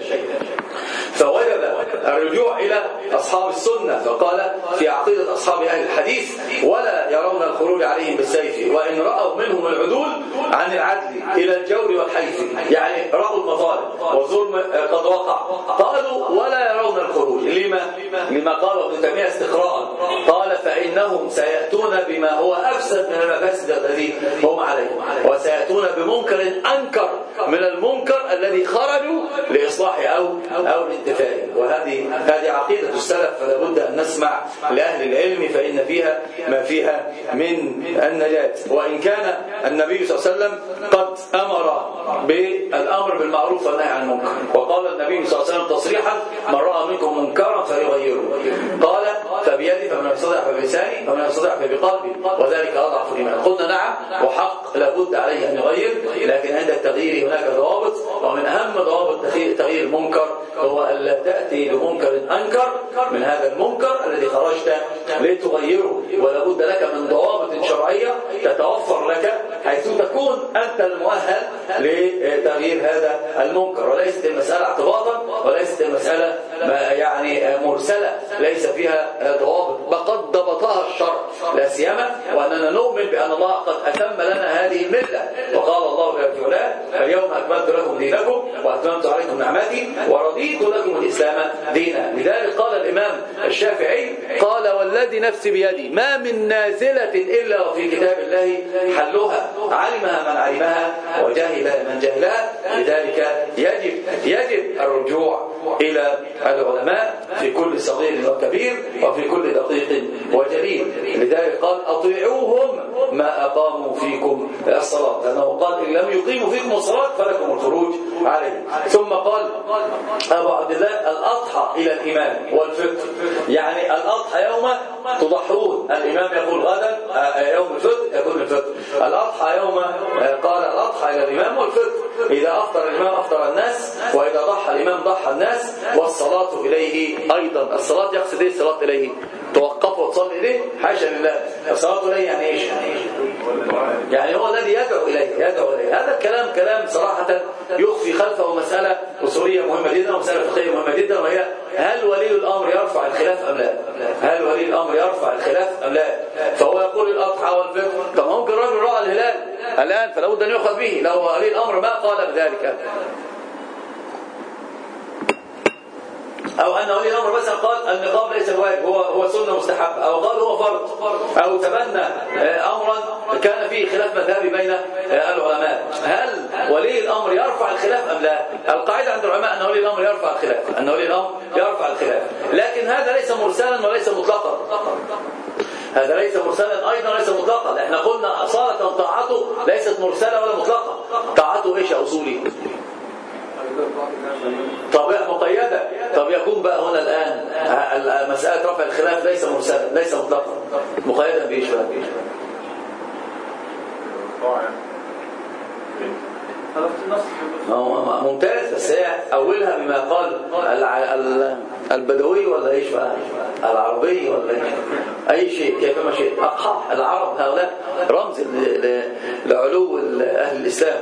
فوجب الرجوع إلى أصحاب السنة فقال في عقيدة أصحاب أهل الحديث ولا يرون الخروج عليهم بالسيف وإن رأوا منهم العدول عن العدل إلى الجور والحيف. يعني رأوا المظالم والظلم قد وقع قالوا ولا يرون الخروج. لما؟ لما قال ابن تيمية استقراء قال فإنهم سيأتون بما هو أفسد من المفاسد الذي هم عليه وسيأتون بمنكر أنكر من المنكر الذي خرجوا لإصلاح أو أو الانتفاع. وهذه هذه عقيدة السلف فلا بد أن نسمع لأهل العلم فإن فيها ما فيها من النجاة. وإن كان النبي صلى الله عليه وسلم قد أمر بالأمر بالمعروف والنهي عن المنكر وقال النبي صلى الله عليه وسلم تصريحا من رأى منكم منكرا فليغيره قال فبيده فمن يستطيع فبلسانه فمن يستطيع فبقلبه وذلك أضعف الإيمان. قلنا نعم وحق لابد عليه أن يغير لكن عند التغيير هناك ضوابط ومن أهم ضوابط تغيير المنكر هو ألا تأتي بمنكر أنكر من هذا المنكر الذي خرجت لتغيره ولا بد لك من ضوابط شرعية تتوفر لك حيث تكون أنت المؤهل لتغيير هذا المنكر. وليست المسألة اعتباطا وليست المسألة يعني مرسلة ليس فيها ضوابط وقد ضبطها الشرع لا سيما وأننا نؤمن بأن الله قد أتم لنا هذه الملة وقال الله جل وعلا اليوم أكملت لكم دينكم وأتممت عليكم نعمتي ورضيت لكم الإسلام دينا. لذلك قال الإمام الشافعي قال والذي نفسي بيدي ما من نازلة إلا وفي كتاب الله حلها علمها من علمها وجهل من جهلها. لذلك يجب يجب الرجوع إلى العلماء في كل صغير وكبير وفي كل دقيق وجليل. لذلك قال أطيعوهم ما أقاموا فيكم الصلاة لأنه قال إن لم يقيموا فيكم الصلاة فلكم الخروج عليه. ثم قال أبو عبد الله الأضحى إلى الإمام والفطر يعني الأضحى يوم تضحون الإمام يقول غدا يوم الفطر يكون الفطر الأضحى يوم قال الأضحى إلى الإمام والفطر إذا أفطر الإمام أفطر الناس وإذا ضحى الإمام ضحى الناس والصلاة إليه أيضا. الصلاة يقصد إيه الصلاة إليه؟ توقف وتصلي إليه حاشا لله. الصلاة إليه يعني إيش؟ يعني هو الذي يدعو إليه يدعو إليه. هذا الكلام كلام صراحة يخفي خلفه مسألة أصولية مهمة جدا ومسألة فقهية مهمة جدا وهي هل ولي الأمر يرفع الخلاف أم لا؟ هل ولي الأمر يرفع الخلاف أم لا؟ فهو يقول الأضحى والفطر طب ممكن رجل رأى الهلال الآن فلا بد أن يؤخذ به لو ولي الأمر ما قال بذلك أو أن ولي الأمر مثلا قال النقاب ليس واجب هو هو سنة مستحب أو قال هو فرض أو تبنى أمرا كان فيه خلاف مذهبي بين العلماء هل ولي الأمر يرفع الخلاف أم لا؟ القاعدة عند العلماء أن ولي الأمر يرفع الخلاف أن ولي الأمر يرفع الخلاف لكن هذا ليس مرسلا وليس مطلقا هذا ليس مرسلا أيضا ليس مطلقا. احنا قلنا أصالة طاعته ليست مرسلة ولا مطلقة. طاعته إيش يا أصولي؟ طبيعة مقيدة. طب يكون بقى هنا الآن مسألة رفع الخلاف ليس مرسلا ليس مطلقا مقيدا بإيش بقى؟ ممتاز بس هي أولها بما قال البدوي ولا إيش بقى العربي ولا إيش أي شيء كيفما شيء أقحى العرب هؤلاء رمز لعلو أهل الإسلام.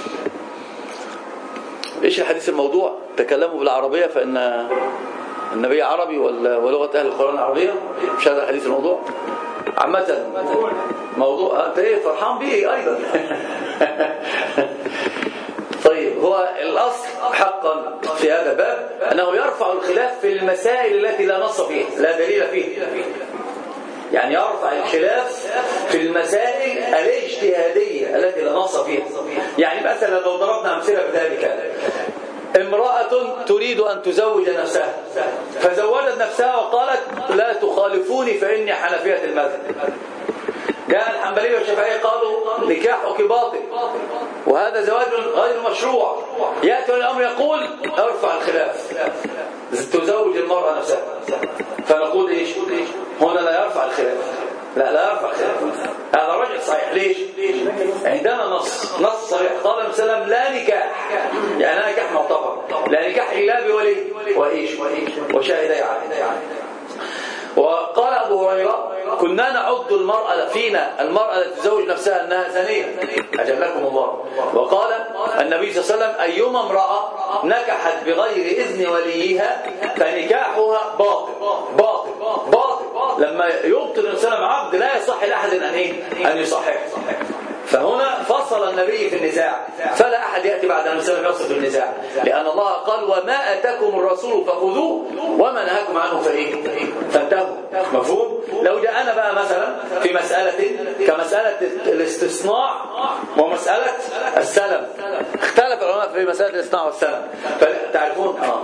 إيش الحديث الموضوع تكلموا بالعربية فإن النبي عربي ولغة أهل القرآن عربية مش هذا الحديث الموضوع عامة موضوع أنت إيه فرحان به أيضا طيب هو الأصل حقا في هذا الباب أنه يرفع الخلاف في المسائل التي لا نص فيها لا دليل فيها، يعني يرفع الخلاف في المسائل الاجتهادية التي لا نص فيها. يعني مثلا لو ضربنا أمثلة بذلك، امرأة تريد أن تزوج نفسها فزوجت نفسها وقالت لا تخالفوني فإني حنفية المذهب. جاء الحنبلية والشافعية قالوا نكاحك باطل وهذا زواج غير مشروع. يأتي الأمر يقول ارفع الخلاف، تزوج المرأة نفسها، فنقول إيش؟ هنا لا يرفع الخلاف، لا لا يرفع الخلاف، هذا رجل صحيح. ليش؟ عندنا نص نص صحيح قال النبي صلى الله عليه وسلم لا نكاح، يعني لا نكاح معتبر، لا نكاح إلا بولي وإيش وشاهدي عدل. وقال أبو هريرة كنا نعد المرأة فينا المرأة التي تزوج نفسها أنها زانية أجلكم الله. وقال النبي صلى الله عليه وسلم أيما امرأة نكحت بغير إذن وليها فنكاحها باطل باطل باطل. لما يبطل الإنسان عبد لا يصح لأحد أن إيه؟ أن يصحح. فهنا فصل النبي في النزاع، فلا أحد يأتي بعد النبي صلى الله عليه وسلم يفصل في النزاع، لأن الله قال وما أتاكم الرسول فخذوه وما نهاكم عنه فإيه فانتهوا. مفهوم؟ لو جاءنا بقى مثلا في مسألة كمسألة الاستثناء ومسألة السلم، اختلف العلماء في مسألة الاستثناء والسلم. فتعرفون آه.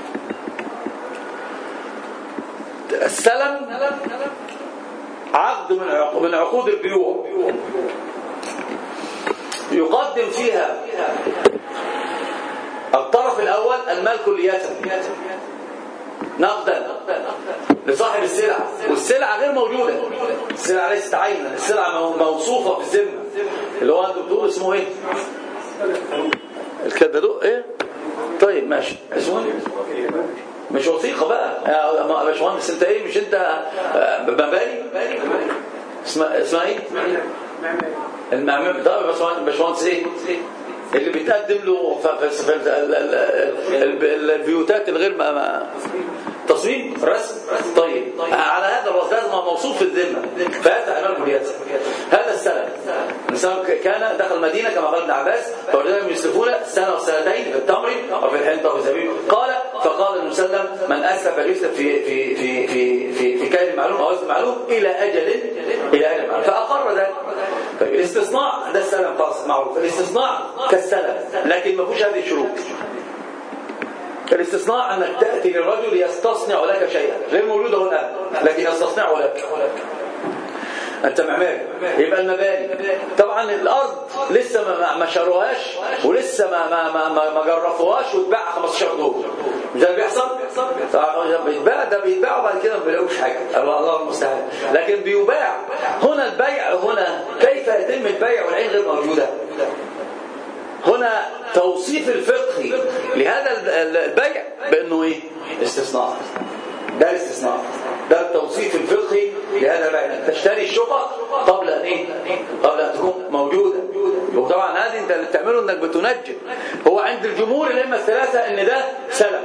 السلم عقد من عقود البيوع يقدم فيها الطرف الأول المال كلية نقدا لصاحب السلعة، والسلعة غير موجودة، السلعة ليست عينا، السلعة موصوفة في الذمة اللي هو أنتم بتقولوا اسمه إيه؟ الكدادو إيه؟ طيب ماشي اسمه إيه؟ مش وثيقة بقى يا باشمهندس أنت إيه؟ مش أنت مباني؟ اسمها اسمها إيه؟ المعمول. طيب باشمهندس إيه؟ اللي بيتقدم له في البيوتات الغير تصميم رسم. طيب على هذا الوضع لازم موصوف في الذمه فهذا عنوان البيات. هذا السلف الانسان كان دخل المدينه كما قال ابن عباس فوجدهم يسلفون السنه والسنتين في التمر وفي الحنطه وفي الزبيب. قال فقال المسلم من اسلف فليسلف في في في في في, في كيل معلوم او وزن معلوم الى اجل الى اجل معلوم فاقر ذلك. طيب الاستثناء ده السلم خاص معروف، الاستثناء كالسلف لكن ما فيهوش هذه الشروط. الاستثناء انك تاتي للرجل يستصنع لك شيئا غير موجود هو الان لكن يستصنعه لك. انت معماري يبقى المباني طبعا الارض لسه ما ما شروهاش ولسه ما ما ما, ما, ما جرفوهاش وتباع خمستاشر دولار. مش ده بيحصل؟ بيتباع ده بيتباع وبعد كده ما بيلاقوش حاجه الله المستعان. لكن بيباع هنا البيع هنا كيف يتم البيع والعين غير موجوده؟ هنا توصيف الفقهي لهذا البيع بانه ايه؟ استثناء. ده الاستثناء، ده التوصيف الفقهي لهذا البيع. تشتري الشقق قبل ان ايه؟ قبل ان تكون موجوده. وطبعا هذه انت اللي بتعمله انك بتنجم. هو عند الجمهور الائمه الثلاثه ان ده سلم.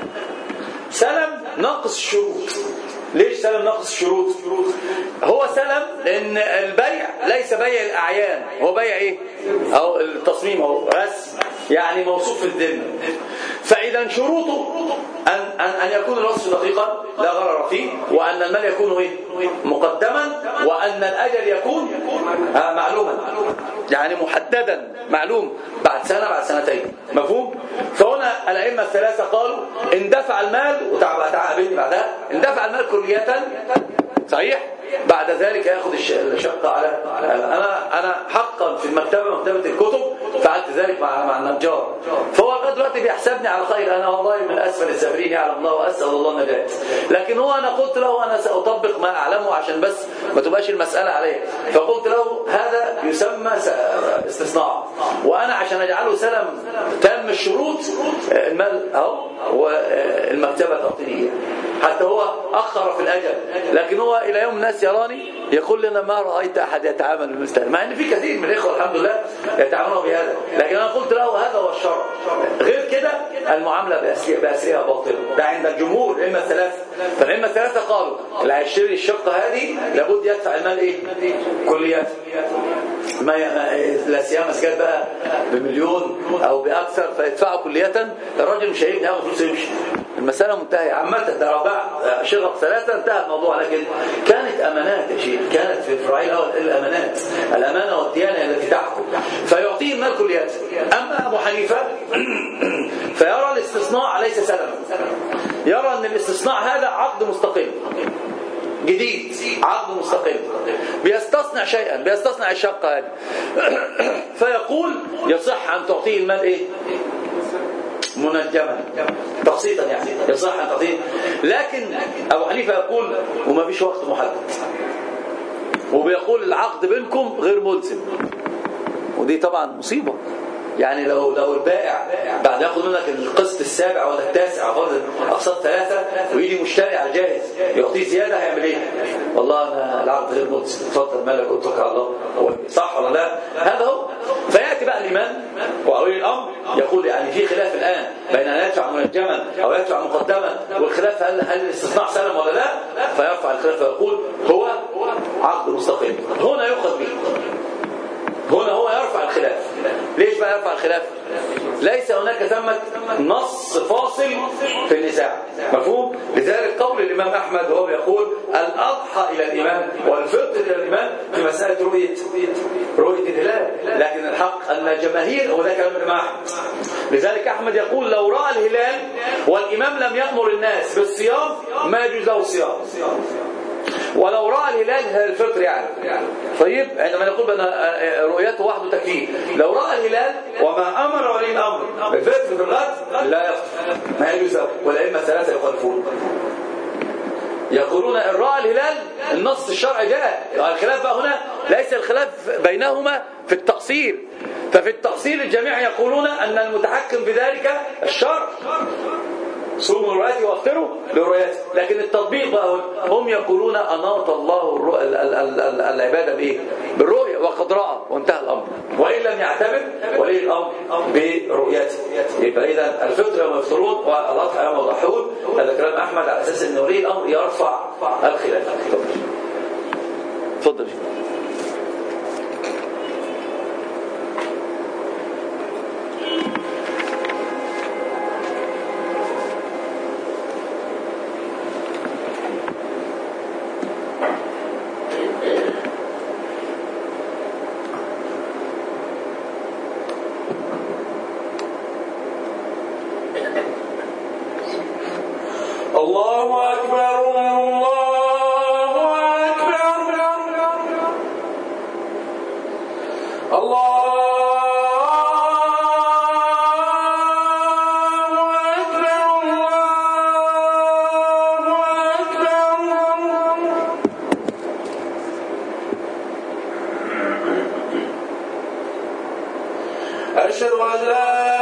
سلم نقص الشروط. ليش سلم نقص الشروط؟ هو سلم لان البيع ليس بيع الاعيان، هو بيع ايه؟ او التصميم هو رسم يعني موصوف في الذمه. فاذا شروطه ان ان ان يكون الوصف دقيقا لا غرر فيه، وان المال يكون ايه؟ مقدما، وان الاجل يكون معلوما يعني محددا معلوم بعد سنه بعد سنتين. مفهوم؟ فهنا الائمه الثلاثه قالوا ان دفع المال وتعب تعب بعدها ان دفع المال كلية صحيح بعد ذلك ياخذ الشقه على انا انا حقا في المكتبه مكتبه الكتب فعلت ذلك مع مع النجار فهو لغايه دلوقتي بيحسبني على خير. انا والله من اسفل السافلين يعلم الله واسال الله النجاه. لكن هو انا قلت له انا ساطبق ما اعلمه عشان بس ما تبقاش المساله عليه. فقلت له هذا يسمى استثناء وانا عشان اجعله سلم تام الشروط المال اهو المكتبة تعطيني، حتى هو أخر في الأجل، لكن هو إلى يوم الناس يراني يقول لنا ما رأيت أحد يتعامل بمثل، مع أن في كثير من الإخوة الحمد لله يتعاملون بهذا، لكن أنا قلت له هذا هو الشرع. غير كده المعاملة بأسرها باطلة. ده عند الجمهور الأئمة الثلاثة. فالأئمة الثلاثة قالوا اللي هيشتري الشقة هذه لابد يدفع المال إيه؟ كليات. ما لا سيما سجاد بقى بمليون أو بأكثر فيدفعوا كلية، الراجل مش هيبني ياخد فلوس يمشي. المسألة منتهية عامة. ده رباع شقق ثلاثة انتهى الموضوع. لكن كانت أمانات يا شيخ، كانت في الفرعي الأول الأمانات، الأمانة والديانة التي تحكم، فيعطيه المال كليات. أما أبو حنيفة فيرى الاستثناء ليس سلما، يرى أن الاستثناء هذا عقد مستقل جديد، عقد مستقل بيستصنع شيئا، بيستصنع الشقة هذه فيقول يصح أن تعطيه المال إيه؟ منجما تقسيطا، يعني يصح أن تعطيه. لكن أبو حنيفة يقول وما فيش وقت محدد، وبيقول العقد بينكم غير ملزم، ودي طبعا مصيبة. يعني لو لو البائع بعد ياخد منك القسط السابع ولا التاسع فرض اقساط ثلاثه ويجي مشتري على جاهز يعطيه زياده، هيعمل ايه؟ والله انا العقد غير ملزم، اتفضل مالك اترك على الله. صح ولا لا؟ هذا هو. فياتي بقى الامام واولي الامر يقول يعني في خلاف الان بين ان يدفع منجما او يدفع مقدما، والخلاف هل هل الاستثناء سلم ولا لا؟ فيرفع الخلاف ويقول هو عقد مستقل، هنا يؤخذ به، هنا هو يرفع الخلاف. ليش بقى يرفع الخلاف؟ ليس هناك ثمة نص فاصل في النزاع، مفهوم؟ لذلك قول الإمام أحمد وهو يقول الأضحى إلى الإمام والفطر إلى الإمام في مسألة رؤية رؤية الهلال، لكن الحق أن جماهير، وده كلام الإمام أحمد، لذلك أحمد يقول لو رأى الهلال والإمام لم يأمر الناس بالصيام ما يجوز له الصيام، ولو رأى الهلال هلال الفطر يعني. طيب عندما نقول بأن رؤيته وحده تكفيه، لو رأى الهلال وما أمر ولي الأمر بالفطر في الغد لا يفطر، ما يجوز له. والأئمة الثلاثة يخالفون، يقولون إن رأى الهلال النص الشرعي جاء. الخلاف بقى هنا ليس الخلاف بينهما في التقصير، ففي التقصير الجميع يقولون أن المتحكم في ذلك الشرع، صوموا رؤياتي وافطروا لرؤياتي. لكن التطبيق بقى هم يقولون أناط الله العبادة بإيه؟ بالرؤية، وقد رأى وانتهى الأمر، وإن لم يعتبر ولي الأمر برؤيته. يبقى إذا الفطر يوم يفطرون والأضحى يوم يضحون. هذا كلام أحمد على أساس أن ولي الأمر يرفع الخلاف. تفضل. الله أكبر الله أكبر الله أشهد أن لا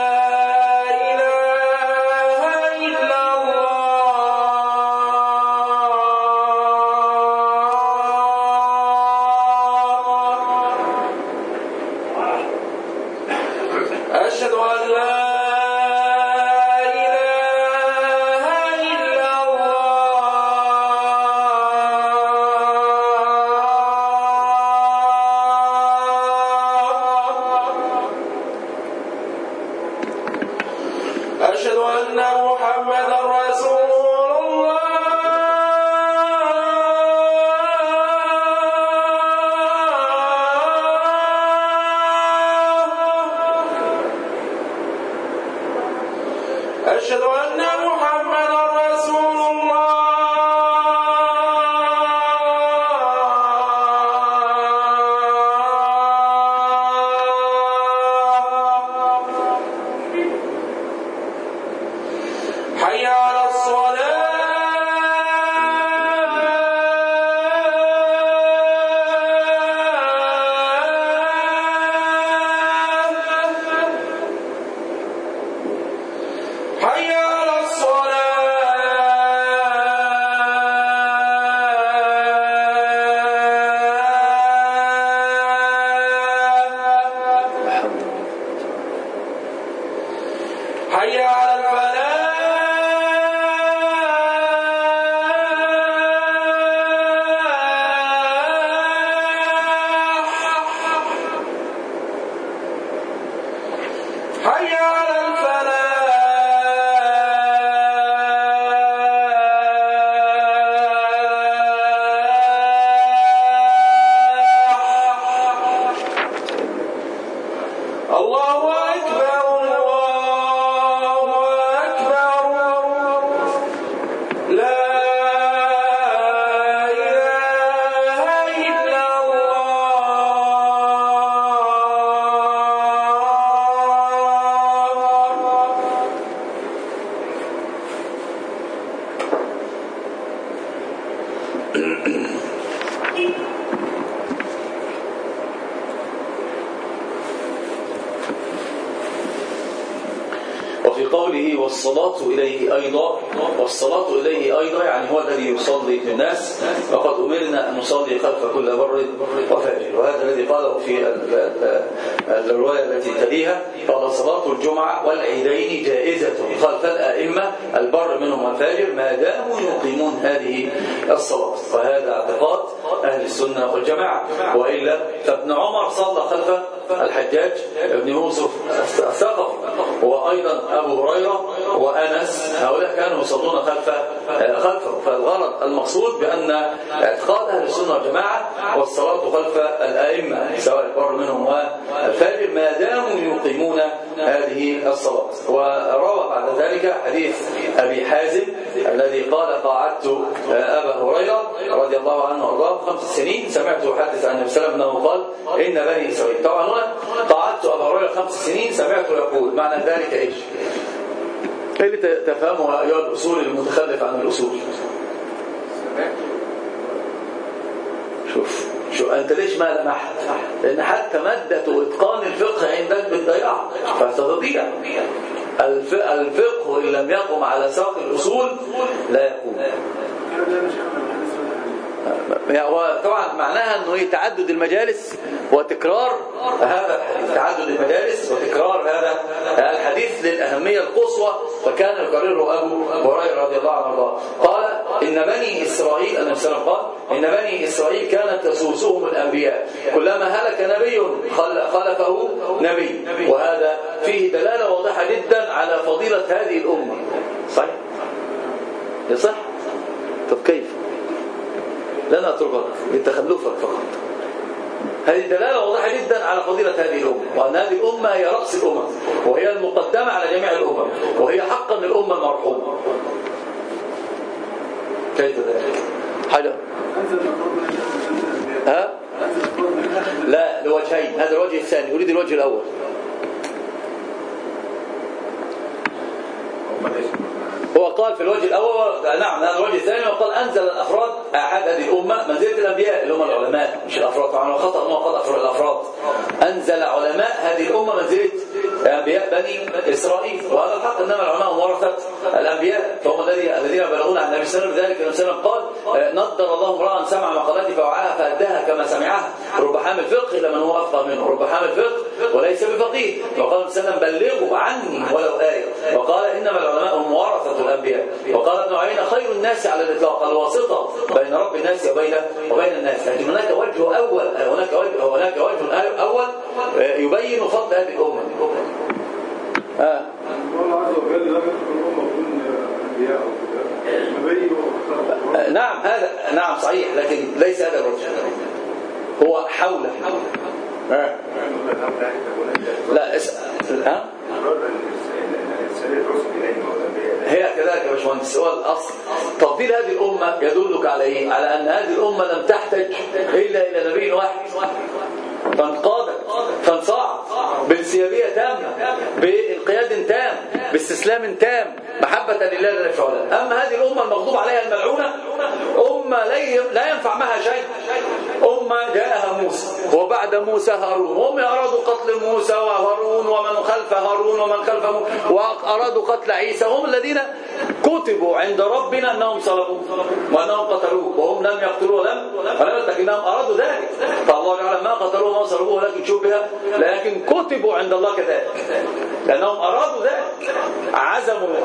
أشهد أن محمدا رسول الله. أشهد أن محمدا رسول الله. حي على الصلاة. حي على الصلاة. حي على الفلاح حي على وفي قوله والصلاة إليه أيضا، والصلاة إليه أيضا يعني هو الذي يصلي بالناس، وقد أمرنا أن نصلي خلف كل بر وفاجر. وهذا الذي قاله في الرواية التي تليها، قال صلاة الجمعة والعيدين جائزة خلف الأئمة البر منهم والفاجر ما داموا يقيمون هذه الصلاة. وهذا اعتقاد أهل السنة والجماعة، وإلا فابن عمر صلى خلف الحجاج بن يوسف الثقفي، وأيضا أبو هريرة وأنس، هؤلاء كانوا يصلون خلف خلفه. فالغرض المقصود بأن اعتقاد أهل السنة والجماعة والصلاة خلف الأئمة سواء البر منهم والفاجر ما داموا يقيمون هذه الصلاة. وروى بعد ذلك حديث أبي حازم الذي قال قاعدت أبا هريرة رضي الله عنه وارضاه خمس سنين سمعت يحدث عن النبي صلى الله عليه وسلم أنه قال إن بني إسرائيل. طبعا هنا قاعدت أبا هريرة خمس سنين سمعته يقول، معنى ذلك إيش؟ إيه اللي تفهمه أيها الأصول المتخلف عن الأصول؟ شوف شو أنت ليش ما لمحت؟ لأن حتى مادة إتقان الفقه عندك بتضيعها فستضيع. الفقه إن لم يقم على ساق الأصول لا يقوم. طبعا معناها أنه تعدد المجالس وتكرار هذا الحديث، تعدد المجالس وتكرار هذا الحديث للأهمية القصوى، فكان يكرره أبو هريرة رضي الله عنه قال إن بني إسرائيل، النبي صلى الله عليه وسلم قال إن بني إسرائيل كانت تسوسهم الأنبياء كلما هلك نبي خلفه نبي. وهذا فيه دلالة واضحة جدا على فضيلة هذه الأمة. صحيح؟ يصح؟ طب كيف؟ لن أتركك لتخلفك فقط. هذه الدلالة واضحة جدا على فضيلة هذه الأمة، وأن هذه الأمة هي رأس الأمم وهي المقدمة على جميع الأمم وهي حقا الأمة المرحومة. كيف ذلك؟ حاجة ها؟ لا لوجهين، هذا الوجه الثاني، أريد الوجه الأول. هو قال في الوجه الأول نعم هذا الوجه الثاني، وقال أنزل الأفراد أحد هذه الأمة منزلة الأنبياء اللي هم العلماء مش الأفراد. طبعا خطأ أنه قال أفراد الأفراد، أنزل علماء هذه الأمة منزلة أنبياء بني إسرائيل، وهذا الحق. إنما العلماء ورثة الأنبياء، فهم الذين بلغون عن النبي صلى الله عليه وسلم. ذلك النبي صلى الله عليه وسلم قال نضر الله امرأ سمع مقالتي فوعاها فأداها كما سمعها، رب حامل فقه لمن هو أفقه منه، رب حامل فقه وليس بفقيه. وقال النبي صلى الله عليه وسلم بلغوا عني ولو آية. وقال إنما العلماء هم ورثة الأنبياء. وقال ابن عيينة خير الناس على الإطلاق الواسطة بين رب الناس وبين وبين الناس. لكن هناك وجه أول، هناك وجه هناك وجه أول يبين فضل هذه الأمة. آه. الله عز وجل لم يكن الأمة بدون أنبياء نبي. نعم هذا نعم صحيح، لكن ليس هذا الوجه، هو حوله. آه. لا اسأل ها؟ هي كذلك يا باشمهندس. هو الأصل تفضيل هذه الأمة يدلك على إيه؟ على أن هذه الأمة لم تحتج إلا إلى نبي واحد، فانقادت فانصاعت بانسيابية تامة، بانقياد تام، باستسلام تام، محبة لله لا شعلا. أما هذه الأمة المغضوب عليها الملعونة أمة لا ينفع معها شيء. أمة جاءها موسى وبعد موسى هارون، وهم أرادوا قتل موسى وهارون ومن خلف هارون ومن خلفه، وأرادوا قتل عيسى. هم الذين كتبوا عند ربنا أنهم صلبوه وأنهم قتلوه، وهم لم يقتلوه لم ولم لكنهم أرادوا ذلك. الله تعالى ما قتلوه ما صلبوه ولكن شبه لكن كتبوا عند الله كذلك لأنهم أرادوا ذلك عزموا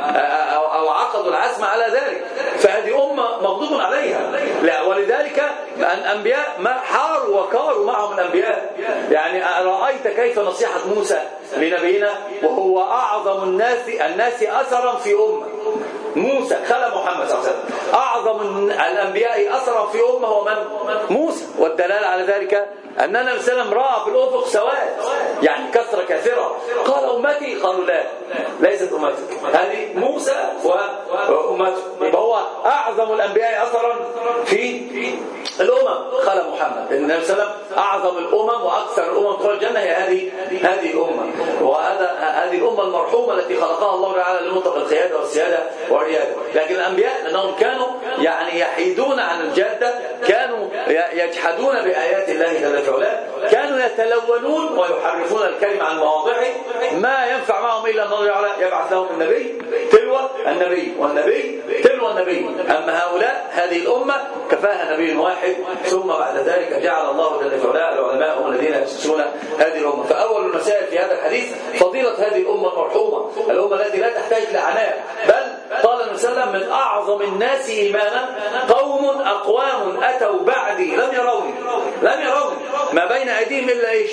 أو عقدوا العزم على ذلك. فهذه أمة مغضوب عليها. لا ولذلك الأنبياء ما حاروا وكاروا معهم الأنبياء. يعني رأيت كيف نصيحة موسى لنبينا وهو أعظم الناس الناس أثرا في أمة. موسى خلى محمد صلى الله عليه وسلم أعظم الأنبياء أثرا في أمة هو من؟ موسى. والدلالة على ذلك أن النبي صلى الله عليه وسلم رأى في الأفق سواد يعني كثرة كثيرة. قال أمتي قالوا لا ليست أمتي هذه موسى وأمته. يبقى هو أعظم الأنبياء أثرا في الأمم خلى محمد. النبي صلى الله عليه وسلم أعظم الأمم وأكثر الأمم دخول الجنة هي هذه هذه الأمة. وهذا هذه الأمة المرحومة التي خلقها الله تعالى لمنطق القيادة والسيادة والريادة. لكن الأنبياء لأنهم كانوا يعني يحيدون عن الجادة كانوا يجحدون بآيات الله جل وعلا كانوا يتلونون ويحرفون الكلمة عن مواضعه ما ينفع معهم إلا أن الله تعالى يبعث لهم النبي تلو النبي والنبي تلو النبي. أما هؤلاء هذه الأمة كفاها نبي واحد ثم بعد ذلك جعل الله جل وعلا العلماء هم الذين يأسسون هذه الأمة. فأول المسائل في هذا الحديث فضيلة هذه الأمة المرحومة الأمة التي لا تحتاج لعناء. بل قال النبي صلى الله عليه وسلم من أعظم الناس إيمانا قوم أقوام أتوا بعدي لم يروني لم يروني ما بين أيديهم إلا إيش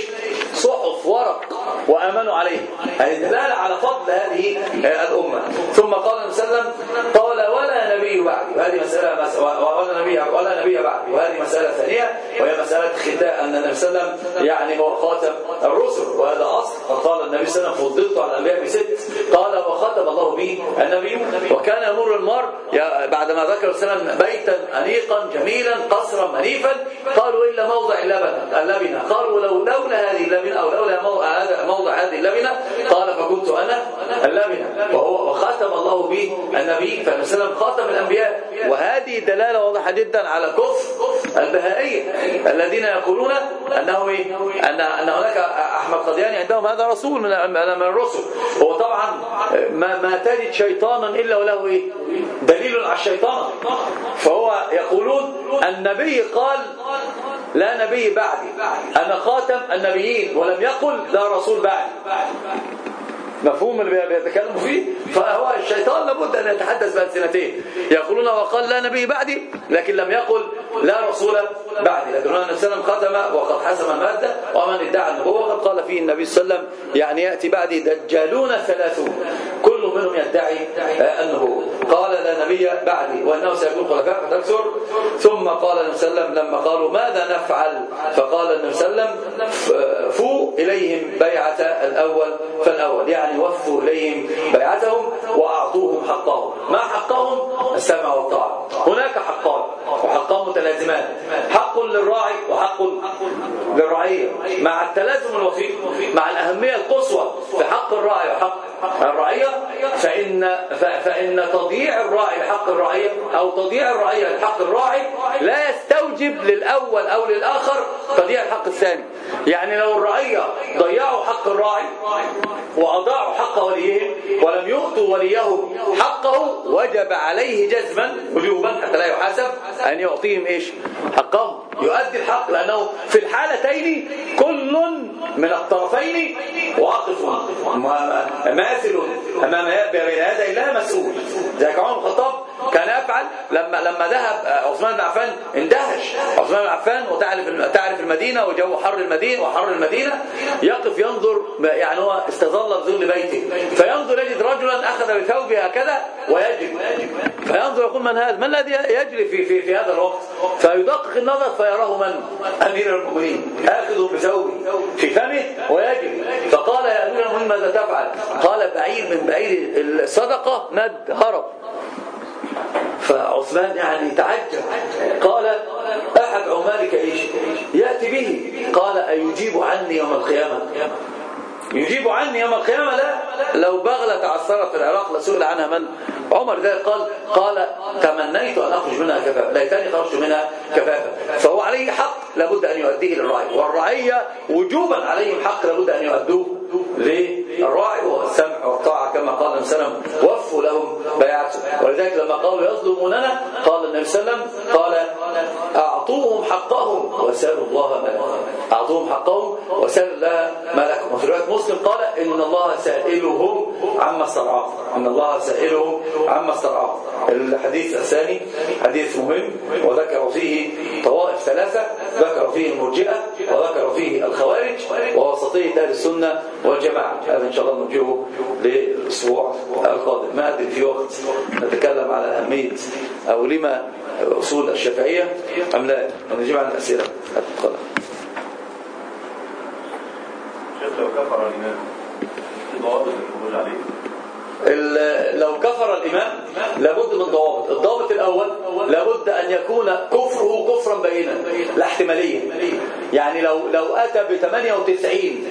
صحف ورق وآمنوا عليه. هذه دلالة على فضل هذه الأمة. ثم قال النبي صلى الله عليه وسلم قال ولا نبي بعدي وهذه مسألة ولا نبي ولا نبي بعدي وهذه مسألة ثانية وهي مسألة ختام أن النبي صلى الله عليه وسلم يعني هو خاتم الرسل وهذا أصل. قال النبي صلى الله عليه وسلم فضلت على الأنبياء بست قال وختم الله به النبي. وكان يمر المار بعدما ذكر السلام بيتا أنيقا جميلا قصرا منيفا قالوا إلا موضع اللبنة اللبنة قالوا لو لولا هذه اللبنة أو لولا موضع هذه اللبنة قال فكنت أنا اللبنة. وهو وختم الله به النبي فالسلام خاتم الأنبياء. وهذه دلالة واضحة جدا على كفر البهائية الذين يقولون أنه إيه؟ أن أن هناك أحمد قدياني عندهم هذا رسول من من الرسل. هو طبعا ما ما تجد شيطانا إلا وله إيه؟ دليل على الشيطان. فهو يقولون النبي قال لا نبي بعدي أنا خاتم النبيين ولم يقل لا رسول بعدي. مفهوم اللي بيتكلموا فيه. فهو الشيطان لابد أن يتحدث بألسنتين يقولون وقال لا نبي بعدي لكن لم يقل لا رسول بعدي. لكن النبي صلى الله عليه وسلم ختم وقد حسم المادة ومن ادعى النبوة وقد قال فيه النبي صلى الله عليه وسلم يعني يأتي بعدي دجالون ثلاثون كل منهم يدعي النبوة. قال لا نبي بعدي وأنه سيكون خلفاء فتكثر. ثم قال النبي صلى الله عليه وسلم لما قالوا ماذا نفعل فقال النبي صلى الله عليه وسلم فوا إليهم بيعة الأول فالأول يعني وفوا إليهم بيعتهم وأعطوهم حقهم. ما حقهم؟ السمع والطاعة. هناك حقان وحقان متلازمان حق للراعي وحق للرعية مع التلازم الوثيق مع الأهمية القصوى في حق الراعي وحق الرعية. فإن فإن تضييع الراعي لحق الرعية أو تضييع الرعية لحق الراعي لا يستوجب للأول أو للآخر تضييع الحق الثاني. يعني لو الرعية ضيعوا حق الراعي وأضاعوا حق وليهم ولم يؤتوا وليهم حقه وجب عليه جزما وجوبا حتى لا يحاسب أن يعطيهم إيش حقهم يؤدي الحق. لأنه في الحالتين كل من الطرفين واقف ماثل أمام بين يدي الله مسؤول. زي عمر بن الخطاب كان يفعل لما لما ذهب عثمان بن عفان اندهش عثمان بن عفان وتعرف تعرف المدينة وجو حر المدينة وحر المدينة يقف ينظر يعني هو استظل بظل بيته فينظر يجد رجلا أخذ بثوبه هكذا ويجري فينظر يقول من هذا من الذي يجري في في في هذا الوقت فيدقق النظر فيراه من أمير المؤمنين آخذ بثوبه في فمه ويجري. فقال يا أمير المؤمنين ماذا تفعل؟ قال بعير من بعير الصدقة ند هرب. فعثمان يعني تعجب قال أحد عمالك إيش يأتي به؟ قال أيجيب عني يوم القيامة؟ يجيب عني يوم القيامة؟ لا لو بغلة تعثرت في العراق لسئل عنها من؟ عمر ذلك قال قال تمنيت أن أخرج منها كفافا ليتني خرجت منها كفافا. فهو عليه حق لابد أن يؤديه للرعية والرعية وجوبا عليهم حق لابد أن يؤدوه للراعي والسمع والطاعة كما قال النبي صلى الله عليه وسلم وفوا لهم بيعتهم. ولذلك لما قالوا يظلموننا قال النبي صلى الله عليه وسلم قال أعطوهم حقهم وسألوا الله ما لكم. أعطوهم حقهم وسألوا الله ما لكم. وفي رواية مسلم قال إن الله سائلهم عما استرعاهم. إن الله سائلهم عما استرعاهم. الحديث الثاني حديث مهم وذكر فيه طوائف ثلاثة، ذكر فيه المرجئة وذكر فيه الخوارج ووسطية أهل السنة والجماعة. هذا إن شاء الله نرجعه للأسبوع القادم. ما أدري في وقت نتكلم على أهمية أو لما أصول الشافعية أم لا؟ نجيب عن الأسئلة. أتفضل. شيخ لو كفر الإمام في ضوابط الخروج عليه؟ لو كفر الإمام لابد من ضوابط. الضابط الأول لابد أن يكون كفره كفرا بينا لا احتمالية. يعني لو لو أتى ب ثمانية وتسعين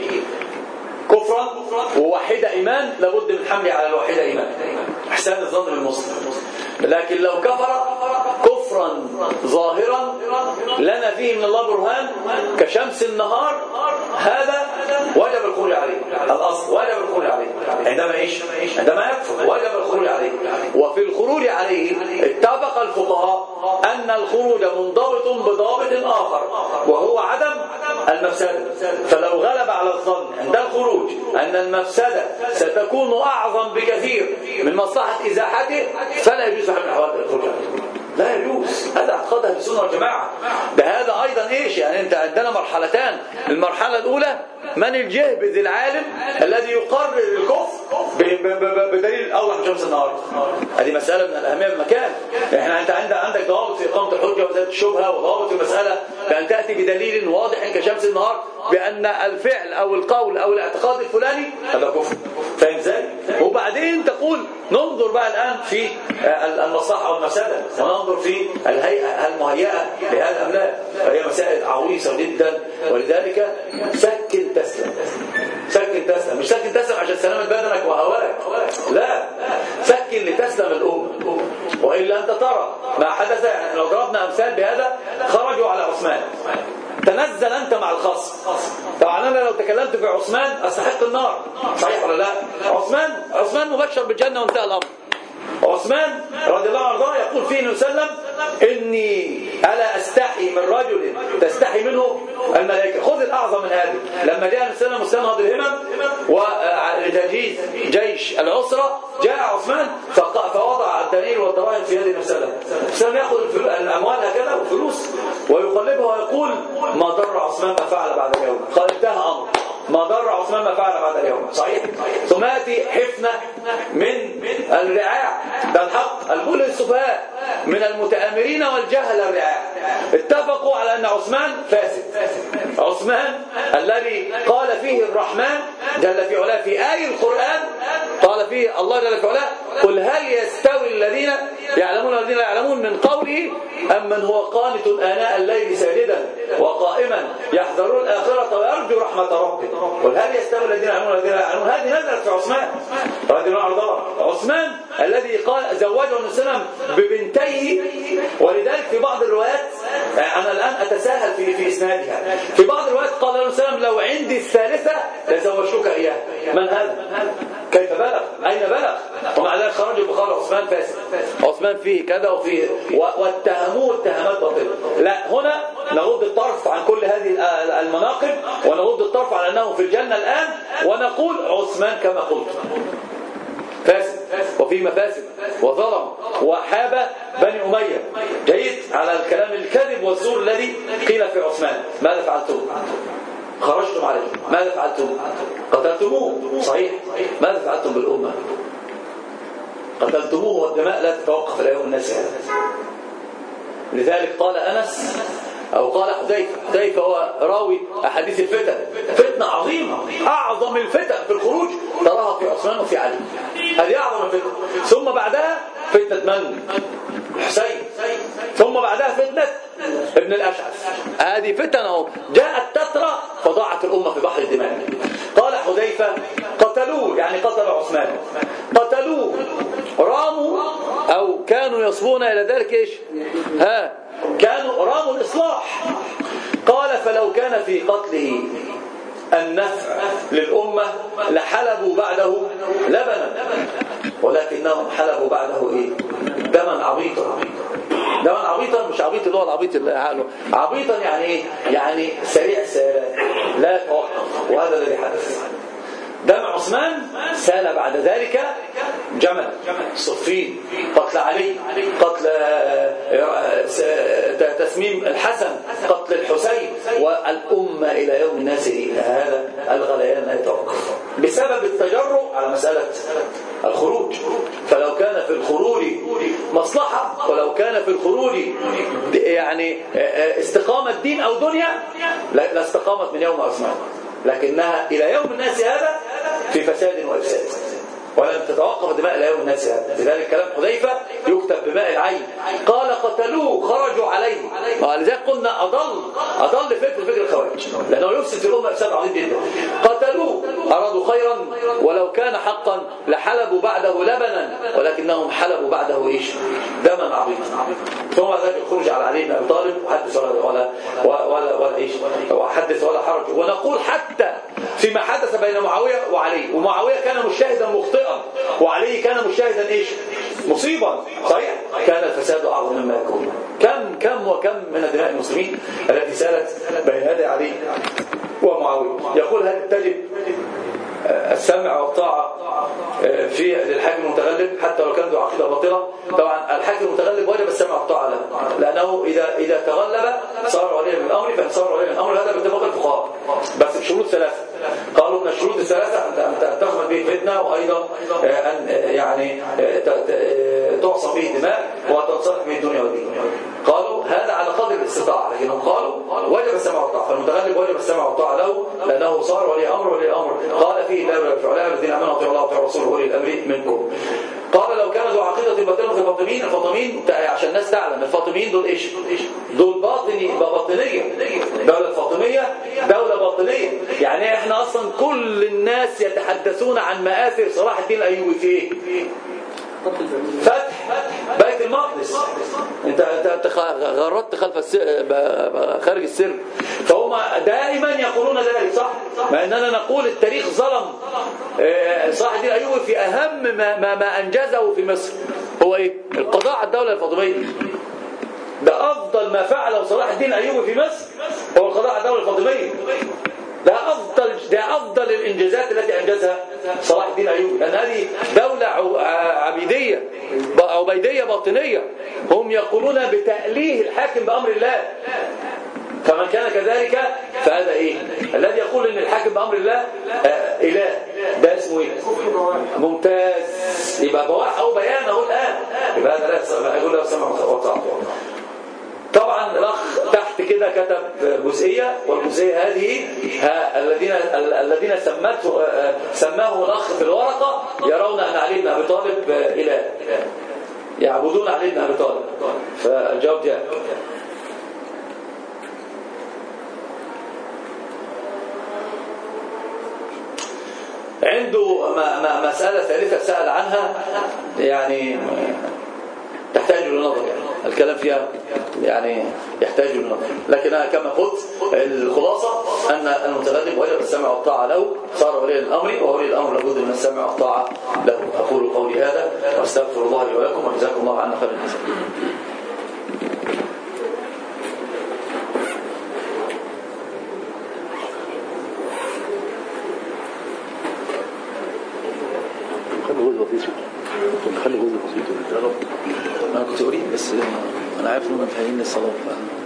كفرا ووحيدة إيمان لابد من حمله على الوحيدة إيمان إحسان الظن بالمسلم. لكن لو كفر كفرا ظاهرا لنا فيه من الله برهان كشمس النهار هذا وجب الخروج عليه. الأصل وجب الخروج عليه عندما ايش عندما يكفر وجب الخروج عليه. وفي الخروج عليه اتفق الفقهاء أن الخروج منضبط بضابط آخر وهو عدم المفسدة. فلو غلب على الظن عند الخروج أن المفسدة ستكون أعظم بكثير من مصلحة إزاحته فلا يجوز حمل الحوادث الخروج عليه. لا يجوز. هذا اعتقاد اهل السنه والجماعه. بهذا ايضا ايش يعني انت عندنا مرحلتان. المرحله الاولى من الجهبذ العالم الذي يقرر الكفر بدليل اوضح من شمس النهار. هذه مساله من الاهميه بالمكان. احنا انت عندك عندك ضوابط في اقامه الحجه وزاله الشبهه وضوابط في المساله بان تاتي بدليل واضح كشمس النهار بان الفعل او القول او الاعتقاد الفلاني هذا كفر. فاهم ازاي؟ وبعدين تقول ننظر بقى الان في المصلحه والمفسده وننظر في الهيئه المهيئه لهذا ام لا. فهي مسائل عويصه جدا. ولذلك سكن تسلم. سكن تسلم مش سكن تسلم عشان سلامه بدنك وهواك لا. سكن لتسلم الامه. والا انت ترى ما حدث. يعني لو ضربنا امثال بهذا خرجوا على عثمان تنزل أنت مع الخصم. طبعا أنا لو تكلمت في عثمان أستحق النار صحيح ولا لا؟ عثمان عثمان مبشر بالجنة وانتهى الأمر. عثمان رضي الله عنه يقول فيه النبي صلى الله عليه وسلم إني ألا أستحي من رجل تستحي منه الملائكة. خذ الأعظم من هذه. لما جاء النبي صلى الله عليه وسلم مستنهض الهمم ولتجهيز جيش العسرة جاء عثمان فوضع الدنانير والدراهم في يد النبي صلى الله عليه وسلم. النبي صلى الله عليه وسلم يأخذ الأموال هكذا والفلوس ويقلبها ويقول ما ضر عثمان ما فعل بعد اليوم. قال انتهى أمر ما ضر عثمان ما فعل بعد اليوم. صحيح. ثم يأتي حفنة من الرعاع. ده الحق. البول السفهاء من المتآمرين والجهل الرعاع اتفقوا على أن عثمان فاسد. عثمان الذي قال فيه الرحمن جل في علاه في آية القرآن قال فيه الله جل في علاه قل هل يستوي الذين يعلمون والذين لا يعلمون من قوله أم من هو قانت آناء الليل ساجدا وقائما يحذرون الآخرة ويرجو رحمة ربه. قل هل يستوي الذين يعلمون والذين لا يعلمون. هذه نزلت في عثمان رضي الله عنه. عثمان الذي قال زوجه النبي صلى الله عليه وسلم ببنتيه. ولذلك في بعض الروايات أنا الآن أتساهل في في إسنادها. في بعض الروايات قال النبي صلى الله عليه وسلم لو عندي الثالثة لزوجتك إياها. من هذا؟ كيف بلغ؟ أين بلغ؟ ومع ذلك خرج البخاري عثمان فاسد. عثمان فيه كذا وفيه واتهموه اتهامات باطلة. لا هنا نغض الطرف عن كل هذه المناقب ونغض الطرف على أنه في الجنة الآن ونقول عثمان كما قلت فاسد وفي مفاسد وظلم وحاب بني أمية. جيد على الكلام الكذب والزور الذي قيل في عثمان. ماذا فعلتم؟ خرجتم عليه. ماذا فعلتم؟ قتلتموه. صحيح. ماذا فعلتم بالأمة؟ قتلتموه والدماء لا تتوقف إلى يوم الناس هذا. لذلك قال أنس أو قال حذيفة. حذيفة هو راوي أحاديث الفتن. فتنة عظيمة أعظم الفتن في الخروج تراها في عثمان وفي علي. هذه أعظم الفتن. ثم بعدها فتنة من؟ حسين. ثم بعدها فتنة ابن الأشعث. هذه فتنة جاءت تترى فضاعت الأمة في بحر الدماء. قال حذيفة قتلوه يعني قتل عثمان قتلوه راموا أو كانوا يصبون إلى ذلك إيش ها كانوا راموا الإصلاح. قال فلو كان في قتله النفع للأمة لحلبوا بعده لبنا، ولكنهم حلبوا بعده إيه؟ دما عبيطا. دما عبيطا، مش عبيط اللي هو العبيط اللي عقله، عبيطا يعني إيه؟ يعني سريع السيلان لا يتوقف، وهذا الذي حدث. دم عثمان سال بعد ذلك جمل، صفين، قتل علي، قتل تسميم الحسن، قتل الحسين، والأمة إلى يوم الناس هذا الغليان لا يتوقف بسبب التجرؤ على مسألة الخروج. فلو كان في الخروج مصلحة، ولو كان في الخروج يعني استقامة دين أو دنيا لاستقامت من يوم عثمان، لكنها إلى يوم الناس هذا في فساد وإفساد، ولم تتوقف دماء إلى يوم الناس هذا. لذلك كلام حذيفة يكتب بماء العين، قال قتلوه خرجوا عليه. ولذلك قلنا أضل أضل فكر فكر الخوارج، لأنه يفسد في الأمة إفساد عظيم جدا. قتلوه أرادوا خيرا، ولو كان حقا لحلبوا بعده لبنا، ولكنهم حلبوا بعده إيش؟ دما عظيما. ثم ذلك الخروج على علي بن أبي طالب حدث ولا ولا ولا, ولا إيش وحدث ولا حرج. ونقول حتى فيما حدث بين معاوية وعلي، ومعاوية كان مجتهدا مخطئا، وعلي كان مجتهدا إيش؟ مصيبا، صحيح؟ كان الفساد أعظم مما يكون. كم كم وكم من دماء المسلمين التي سالت بين يدي علي ومعاوية. يقول هل تجب السمع والطاعة في للحاكم المتغلب حتى لو كان ذو عقيدة باطلة؟ طبعا الحاكم المتغلب وجب السمع والطاعة له، لأنه إذا إذا تغلب صار وليا من الأمر، فإن صار وليا من الأمر هذا باتفاق الفقهاء، بس بشروط ثلاثة. قالوا من الشروط الثلاثة أن تخمد به فتنة، وأيضا أن يعني تعصم به دماء، وتنصرف به الدنيا والدين. قالوا هذا على قدر الاستطاعة، لكنهم قالوا وجب السمع والطاعة، فالمتغلب وجب السمع والطاعة له لأنه صار ولي أمر. ولي أمر قال فيه لا الفعلاء الذين آمنوا أطيعوا الله وأطيعوا رسوله وأولي الأمر منكم. قال لو كان ذو عقيدة باطلة في الفاطميين، الفاطميين عشان الناس تعلم الفاطميين دول إيش؟ دول باطني باطنية. دولة الفاطمية دولة باطنية، يعني احنا أصلا كل الناس يتحدثون عن مآثر صلاح الدين الأيوبي في إيه؟ فتح بيت المقدس. انت انت غردت خلف السر خارج السر، فهم دائما يقولون ذلك، صح؟ مع اننا نقول التاريخ ظلم صلاح الدين الايوبي في اهم ما, ما, ما انجزه في مصر هو ايه؟ القضاء على الدوله الفاطميه. ده افضل ما فعله صلاح الدين الايوبي في مصر هو القضاء على الدوله الفاطميه. ده أفضل ده أفضل الإنجازات التي أنجزها صلاح الدين الأيوبي، لأن هذه دولة عبيدية عبيدية باطنية، هم يقولون بتأليه الحاكم بأمر الله. فمن كان كذلك فهذا إيه؟ الذي يقول إن الحاكم بأمر الله آه إله، ده اسمه إيه؟ ممتاز. يبقى بواح أو بيان أهو الآن، يبقى هذا لا يقول له سمع وطاعة. طبعا الأخ تحت كده كتب جزئية، والجزئية هذه الذين الذين سمته سماه الأخ في الورقة يرون أن علي بن أبي طالب إله، يعبدون علي بن أبي طالب. فالجواب جاء. عنده مسألة ثالثة سأل عنها، يعني تحتاج للنظر، يعني الكلام فيها يعني يحتاج للنظر، لكنها كما قلت الخلاصة أن المتغلب وجب السمع والطاعة له، صار ولي الأمر، وولي الأمر لابد من السمع والطاعة له. أقول قولي هذا واستغفر الله لي ولكم، وجزاكم الله عنا خير الجزاء. جزء بسيط، نخلي جزء بسيط. أنا كنت أريد بس أنا عارف إنهم متهيئين للصلاة.